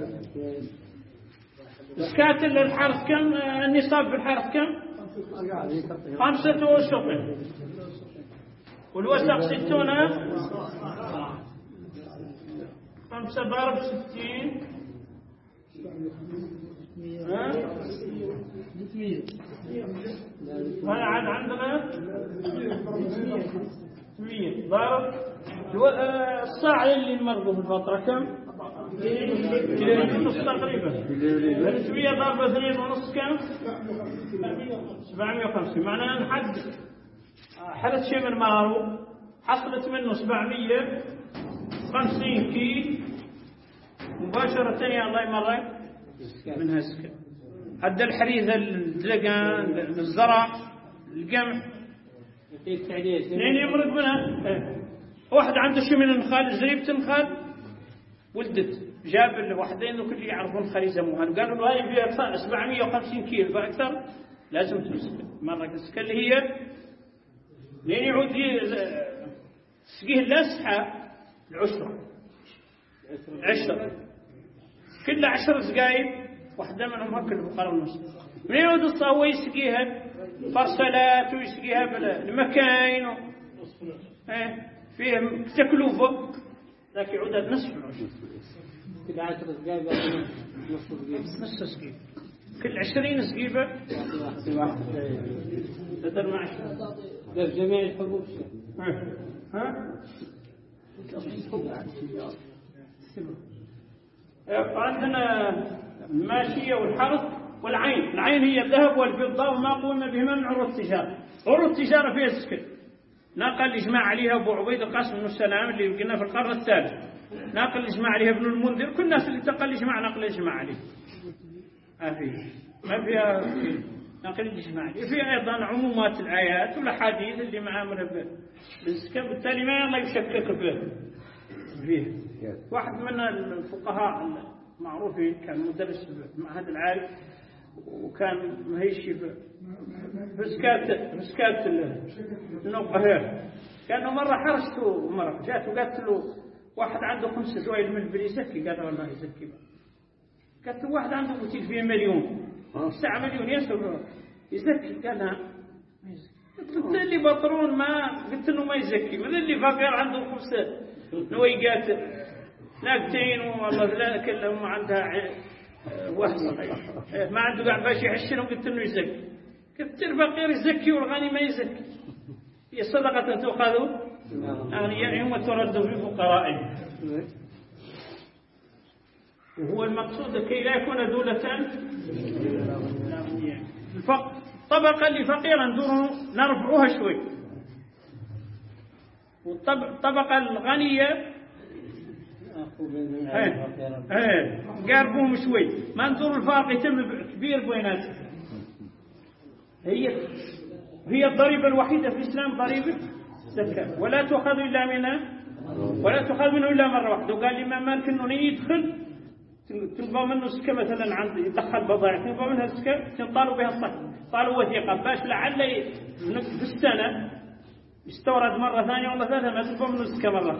زكاة الحرث كم؟ النصاب في الحرث كم؟ 5 أوسق، والوسق 60، 5 ضرب 60 هذا عاد عندنا 100 ضرب الصاع اللي نمرضه في الفترة كم؟ كيلو ونص تقريبا. 300 ضرب 2.5 كم؟ 750. معناه نحد حدث شيء من مارو حصلت منه 750 كيل مباشرة يا الله يمرك منها الزكاة. حد الحريثة، الدلقان، الزرع، القمح، اثنين يمرق منها. واحد عنده شيء من النخال، زريبة النخال ولدت، جاب واحدين وكل يعرفون خريزة موهن، قالوا له هاي فيها 750 كيلو فأكثر لازم تمسك مرة الزكاة اللي هي لين يعود تسقيه الأسحة العشرة 10 كل 10 سقايب واحدة منهم هكذا الفقراء والمسلمين. من يعود الصاوي يسقيها فرسلات ويسقيها بالمكاين فيه تكلفة، لكن يعود نصف العشر. كل 10 سقايب نصف سقيب، كل 20 سقيبة بدل ما 10 جميع الحبوب. عندنا الماشية والحرث والعين. العين هي الذهب والفضة وما قوم بهما من عروض التجارة. عروض التجارة فيها الزكاة. ناقل الإجماع عليها أبو عبيد القاسم بن السلام اللي قلنا في القرن الثالث، ناقل الإجماع عليها ابن المنذر، كل الناس اللي تقل الإجماع ناقل الإجماع عليه. ما فيها ناقل الإجماع عليه. فيها أيضا عمومات الآيات والأحاديث اللي معاملة بالزكاة، بالتالي ما الله يشكك فيه. واحد من الفقهاء المعروفين كان مدرس في المعهد العالي، وكان مهيشي بسكات النقهة. كانه مرة حرسته مرة جات وقالت له واحد عنده 5 زوايد من البر يزكي، قال والله يزكي. قالت له واحد عنده بوتيل فيه 1,000,000 الساعة 1,000,000 يزكي، قال لا ما يزكي. قلت اللي بطرون ما قلت له ما يزكي، من اللي فقير عنده 5 نويقات ناقتين والله لا كلهم عندها واحد ما عنده قاعد باش يحشرهم، قلت له يزكي. قلت الفقير يزكي والغني ما يزكي، هي صدقة تؤخذ أغنيائهم وترد في فقرائهم. وهو المقصود كي لا يكون دولة الفقر الطبقة اللي فقيرة ندوروا نرفعوها شوي، والطبقة الغنية قاربوهم شوي، ما ندور الفارق يتم كبير بيناتهم. هي الضريبة الوحيدة في الإسلام ضريبة الزكاة، ولا تؤخذ منه إلا مرة واحدة. وقال الإمام مالك إنه يدخل تنبغى منه سكة مثلا عند يدخل بضائع تنبغى منها سكة تنطالوا بها الصحة، طالوا وثيقة باش لعل في السنة يستورد مرة ثانية ولا ثالثة ما تنبغى منه سكة مرة.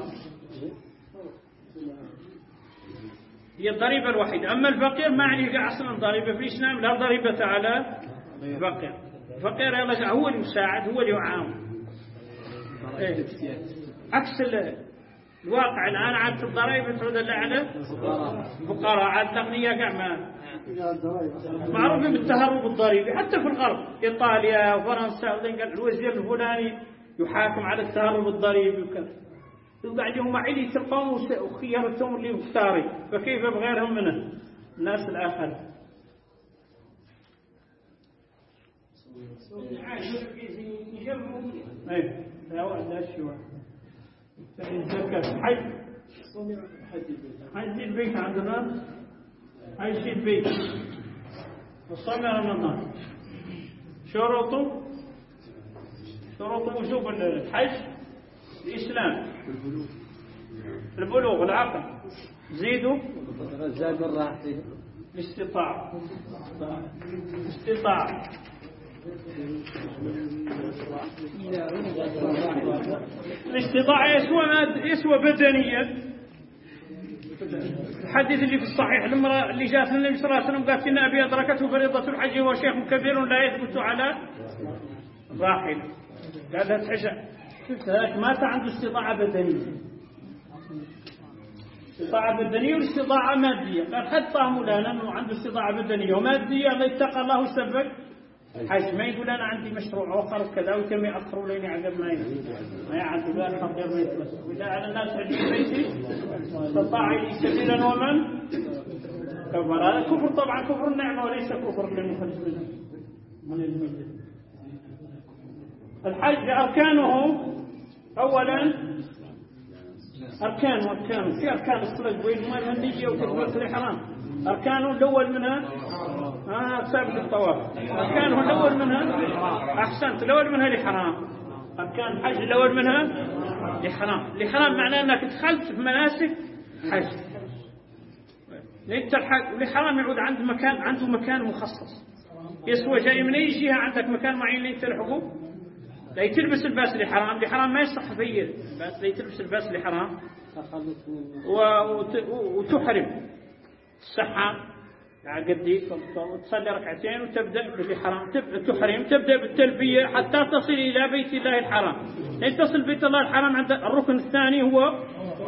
هي الضريبة الوحيدة. أما الفقير ما عليه أصلا ضريبة في الإسلام، لا ضريبة على الفقير. الفقير يلا هو اللي يساعد هو اللي يعاون. عكس الواقع الآن عاد الضرائب تعود على الفقراء، عاد الأغنياء قاع ما معروفين بالتهرب الضريبي. حتى في الغرب إيطاليا وفرنسا قال الوزير الفلاني يحاكم على التهرب الضريبي وكذا، وقاعد هم علي القوم وخيارتهم اللي مختارين، فكيف بغيرهم منه الناس الآخر. ايه لا ولا شيء حج البيت عندنا، حج البيت وصوم رمضان شروطه وجوب الحج الإسلام البلوغ العقل، زيدوا الاستطاعة الاستطاعة يسوى بدنيا. الحديث اللي في الصحيح المرأة اللي جاءت النبي صلى الله عليه وسلم قالت إن أبي أدركته فريضة الحج وهو شيخ كبير لا يثبت على راحل، قالت حجة مات عنده استطاعة بدنية، استطاعة بدنية واستطاعة مادية. قال حتى مولانا أنه عنده استطاعة بدنية ومادية الله يتقى الله وسبق حج، ما يقول أنا عندي مشروع آخر كذا وكم يأخروا لي عقب ما يعرف ذلك فقير ما يتمسك. وإذا على الناس عندي بيتي استطاع لي سبيلا ومن كفر. هذا كفر طبعا كفر النعمة وليس كفر للمخرج من الملة. الحج أركانه أولا أركانه في أركان الصلاة وين ما الهندية وتكبيرة الإحرام. أركانه الأول منها ثابت الطواف، أركانه الأول منها أحسنت الأول منها الإحرام. أركان الحج الأول منها الإحرام معناه أنك دخلت في مناسك حج. الإحرام يعود عنده مكان مخصص، يسوى جاي من أي جهة عندك مكان معين اللي تلحقه. لا تلبس الباس الإحرام ما يصح فيه بس لا تلبس الباس الإحرام وتحرم السحة قديك وتصلي ركعتين وتبدأ بالإحرام، تبدأ بالتلبية حتى تصل إلى بيت الله الحرام. تصل بيت الله الحرام عند الركن الثاني هو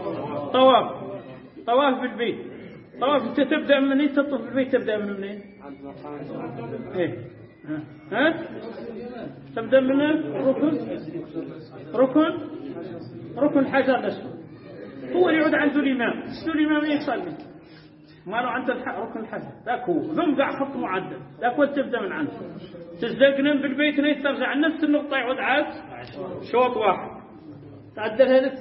طواف بالبيت. طواف أنت تبدأ من أين تطوف بالبيت؟ تبدأ من منين؟ تبدأ من ركن الحجر الأسود، هو اللي يعود عنده الإمام يصلي ما له عند ركن الحجر ذاك هو ثم قاع خط معدل ذاك تبدأ من عنده تزدقن بالبيت نيت ترجع نفس النقطة يعود عاد شوط واحد تعدلها لك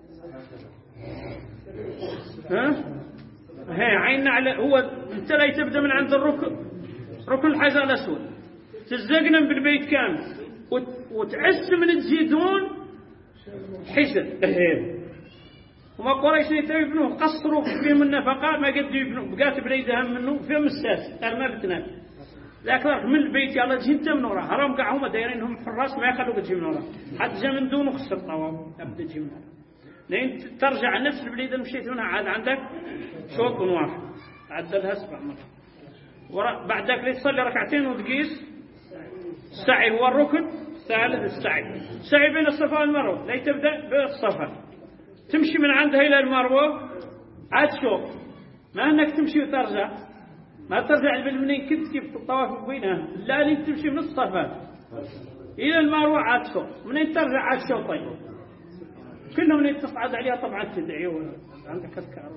عيننا على هو انت لا تبدأ من عند ركن الحجر الأسود تزدقن بالبيت كامل وتعس من تزيدون حجر وما قريش يبنوه قصروا فيهم النفقة ما قد يبنوه بقات بريدهم منه فيهم الساس قال ما بتنام لكن من البيت يلا تجي انت من وراه هرم قاع هم دايرينهم حراس ما يخلوك تجي من وراه حد جا من دونه خسر طواف تبدا تجي من وراه لين ترجع نفس البليده مشيت هنا عاد عندك شوط واحد عدلها 7 مرات بعد ذاك تصلي ركعتين وتقيس السعي هو الركن الثالث السعي بين الصفا والمروه لا تبدا بالصفا تمشي من عندها إلى المروة عاد شوف ما أنك تمشي وترجع ما ترجع بالمنين كنت كيف الطواف بينها لا لي تمشي من الصفا إلى المروة عاد شوف منين ترجع عاد شوف طيب كلهم منين تصعد عليها طبعا تدعي عندك أذكار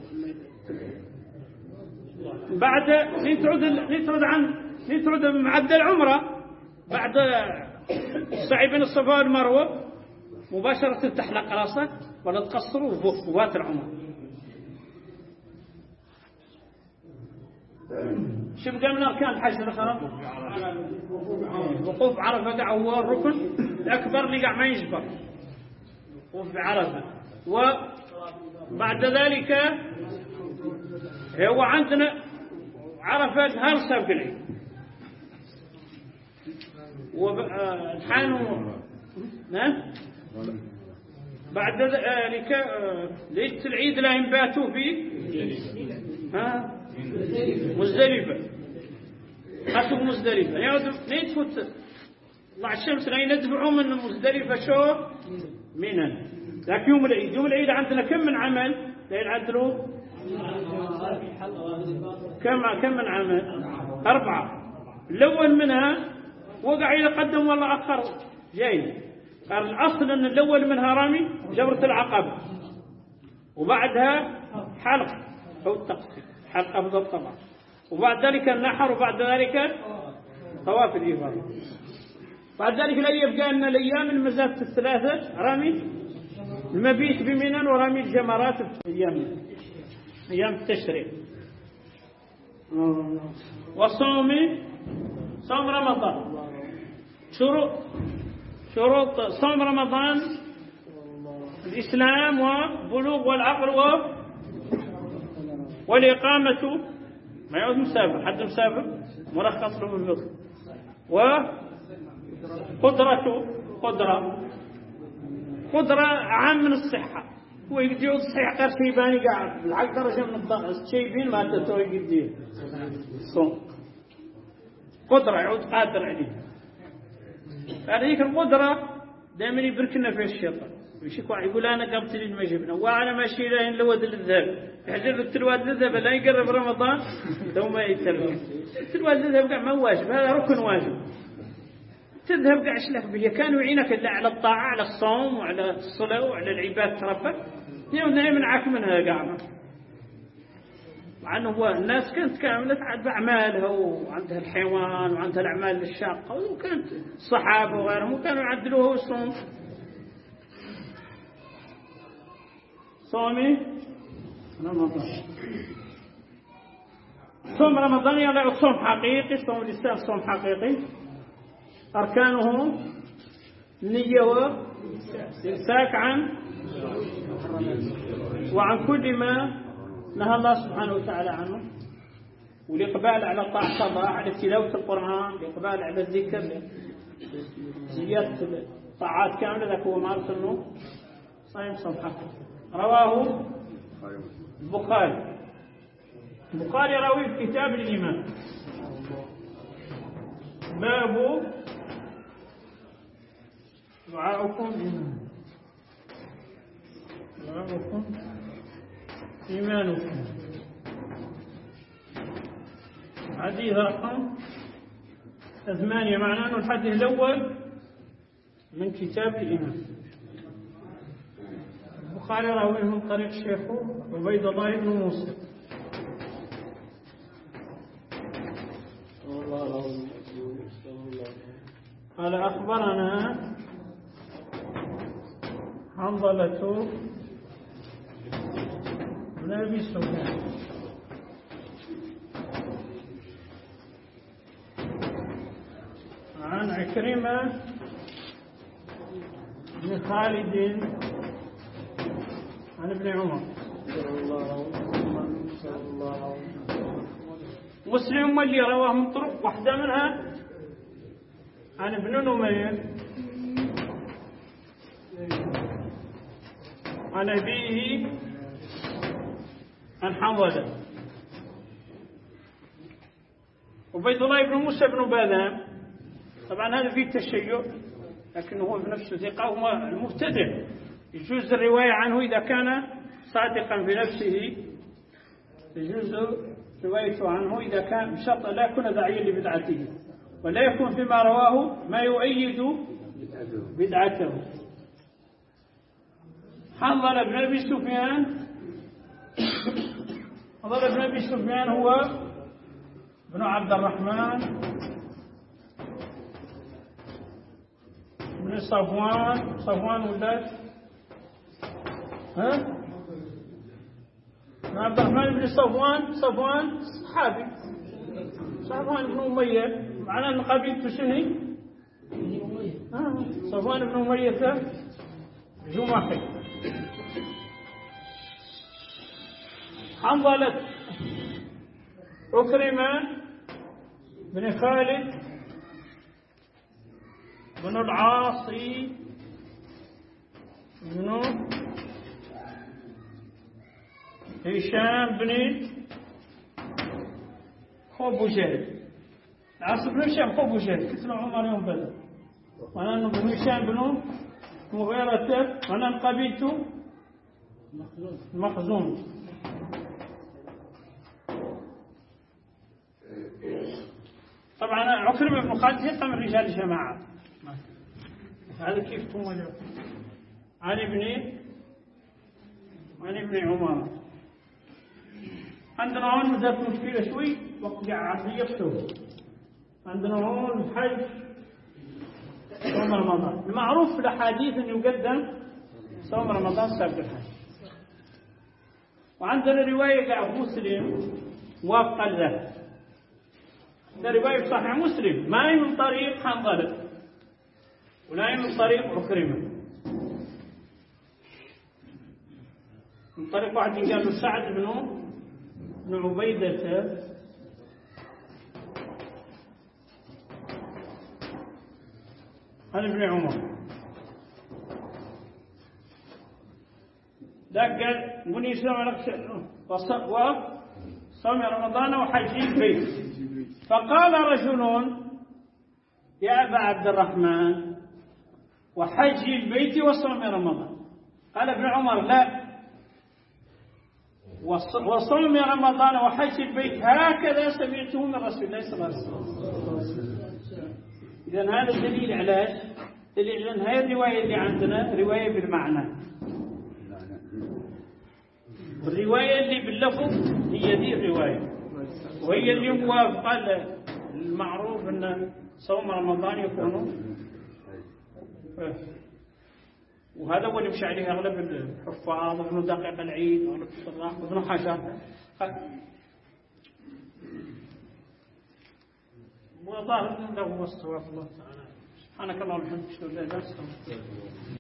بعد نترد معدل العمرة بعد السعي بين الصفا والمروة مباشرة تحلق راسك ولا تقصر وفات العمر. شو بقى من أركان الحج الأخرى؟ وقوف عرفة قاع هو الركن الأكبر اللي قاع ما يجبر، وقوف بعرفة. وبعد ذلك هو عندنا عرفة نهار سابق العيد، والحان بعد ذلك ليلة العيد لا ينباتوا في مزدلفة، خطوا مزدلفة لا تفوت طلع الشمس لا يندفعوا من مزدلفة شو منن. لكن يوم العيد عندنا كم من عمل لا يعدلوا؟ كم من عمل؟ 4. الأول منها وقع يقدم والله أخر جاي. قال الأصل أن الأول منها رامي جبرة العقبة، وبعدها حلق أو التقصير، حلق أفضل طبعا، وبعد ذلك النحر، وبعد ذلك طواف الإفاضة. بعد ذلك لا يبقى لنا الأيام المزات الثلاثة رامي المبيت بمنن ورامي الجمرات في أيام التشريق. صوم رمضان. شروط صوم رمضان الإسلام وبلوغ والعقل والإقامة، ما يعود مسافر، حد مسافر مرخص له بالفطر، قدرة أعم من الصحة. هو يقدر يعود صحيح غير شيباني قاعد بالعقل درجة من الضغط شيبين ما تتوه يقدر صوم قدرة يعود قادر عليه. هذيك القدرة دائما يبركنا في الشيطان يقول أنا قبت لي المجبنا وأنا ماشي لين لود للذهب يحجر التلواد للذهب لا يقرب رمضان ثم يتلوى التلواد للذهب قاع ما واجب، هذا ركن واجب. تذهب قاع شلف به كانوا يعينك إلا على الطاعة، على الصوم وعلى الصلاة وعلى العباد تربك يوم منعك منها قاعدة. مع أنه هو الناس كانت كاملة تعد بأعمالها وعندها الحيوان وعندها الأعمال الشاقة، وكانت الصحابة وغيرهم كانوا يعدلوها والصوم. صومي رمضان، صوم رمضان يعني صوم حقيقي، صوم الإسلام صوم حقيقي. أركانه النية والإمساك وعن كل ما نهى الله سبحانه وتعالى عنه، والإقبال على طاعة الله، على تلاوة القرآن، الإقبال على الذكر، زيادة الطاعات كاملة. ذاك هو مارس أنه صايم صوم حقيقي. رواه البخاري راوي في كتاب الإيمان باب دعاؤكم إيمانكم، حديث رقم 8. معناه أنه الحديث الأول من كتاب الإيمان. البخاري راويه من طريق شيخه عبيد الله بن موسى. قال أخبرنا حنظلة بن أبي سفيان عن عكرمة بن خالد عن ابن عمر. مسلم اللي رواه من طرق واحدة منها عن ابن نمير عن أبيه عن حنظلة. عبيد الله بن موسى بن باذان طبعا هذا فيه تشيع، لكنه هو بنفسه ثقة وهو المبتدع، يجوز الرواية عنه إذا كان صادقا في نفسه، يجوز روايته عنه إذا كان بشرط لا يكون داعيا لبدعته ولا يكون فيما رواه ما يؤيد بدعته. حنظلة بن أبي سفيان هو ابن عبد الرحمن صفوان ولا ها؟ عبد الرحمن بن صفوان صحابي، صفوان بن أمية، معناه أن قبيلته شنو؟ صفوان بن أمية جمحي. حنظلة عكرمة بن خالد بن العاصي بن هشام بن خوب وجهل. العاص بن هشام خوب وجهل كتلوا عمر يوم بدر، وانا بن هشام بن مغيرة، وانا قبيلته مخزوم. طبعا عكرمة بن خالد ثقة من رجال الجماعة. هذا كيف توجه عن ابن عمر. عندنا هون ذات مشكلة شوي وقع عرضية بسهولة. عندنا هون الحج صوم رمضان، المعروف في الأحاديث أن يقدم صوم رمضان سابق الحج. وعندنا رواية عن مسلم وافقة لذلك، ده رواية في صحيح مسلم، ما من طريق حنظلة ولا من طريق عكرمة، من طريق واحد قال له سعد بن عبيدة عن ابن عمر. ذاك قال بني إسلام وصوم رمضان وحج البيت. فقال رجل يا أبا عبد الرحمن وحج البيت وصوم رمضان. قال ابن عمر لا، وصوم رمضان وحج البيت هكذا سمعته من رسول الله صلى الله عليه وسلم. إذن هذا الدليل علاش؟ دليل أن هذه الرواية اللي عندنا رواية بالمعنى، والرواية اللي باللفظ هي دي الرواية، وهي اللي موافقة المعروف أن صوم رمضان يكون، وهذا هو اللي مشى عليه أغلب الحفاظ وابن دقيق العيد وابن الصراح وابن حجر. وظاهر له الصواب. الله تعالى سبحانك اللهم وبحمدك اشهد ان لا اله الا انت.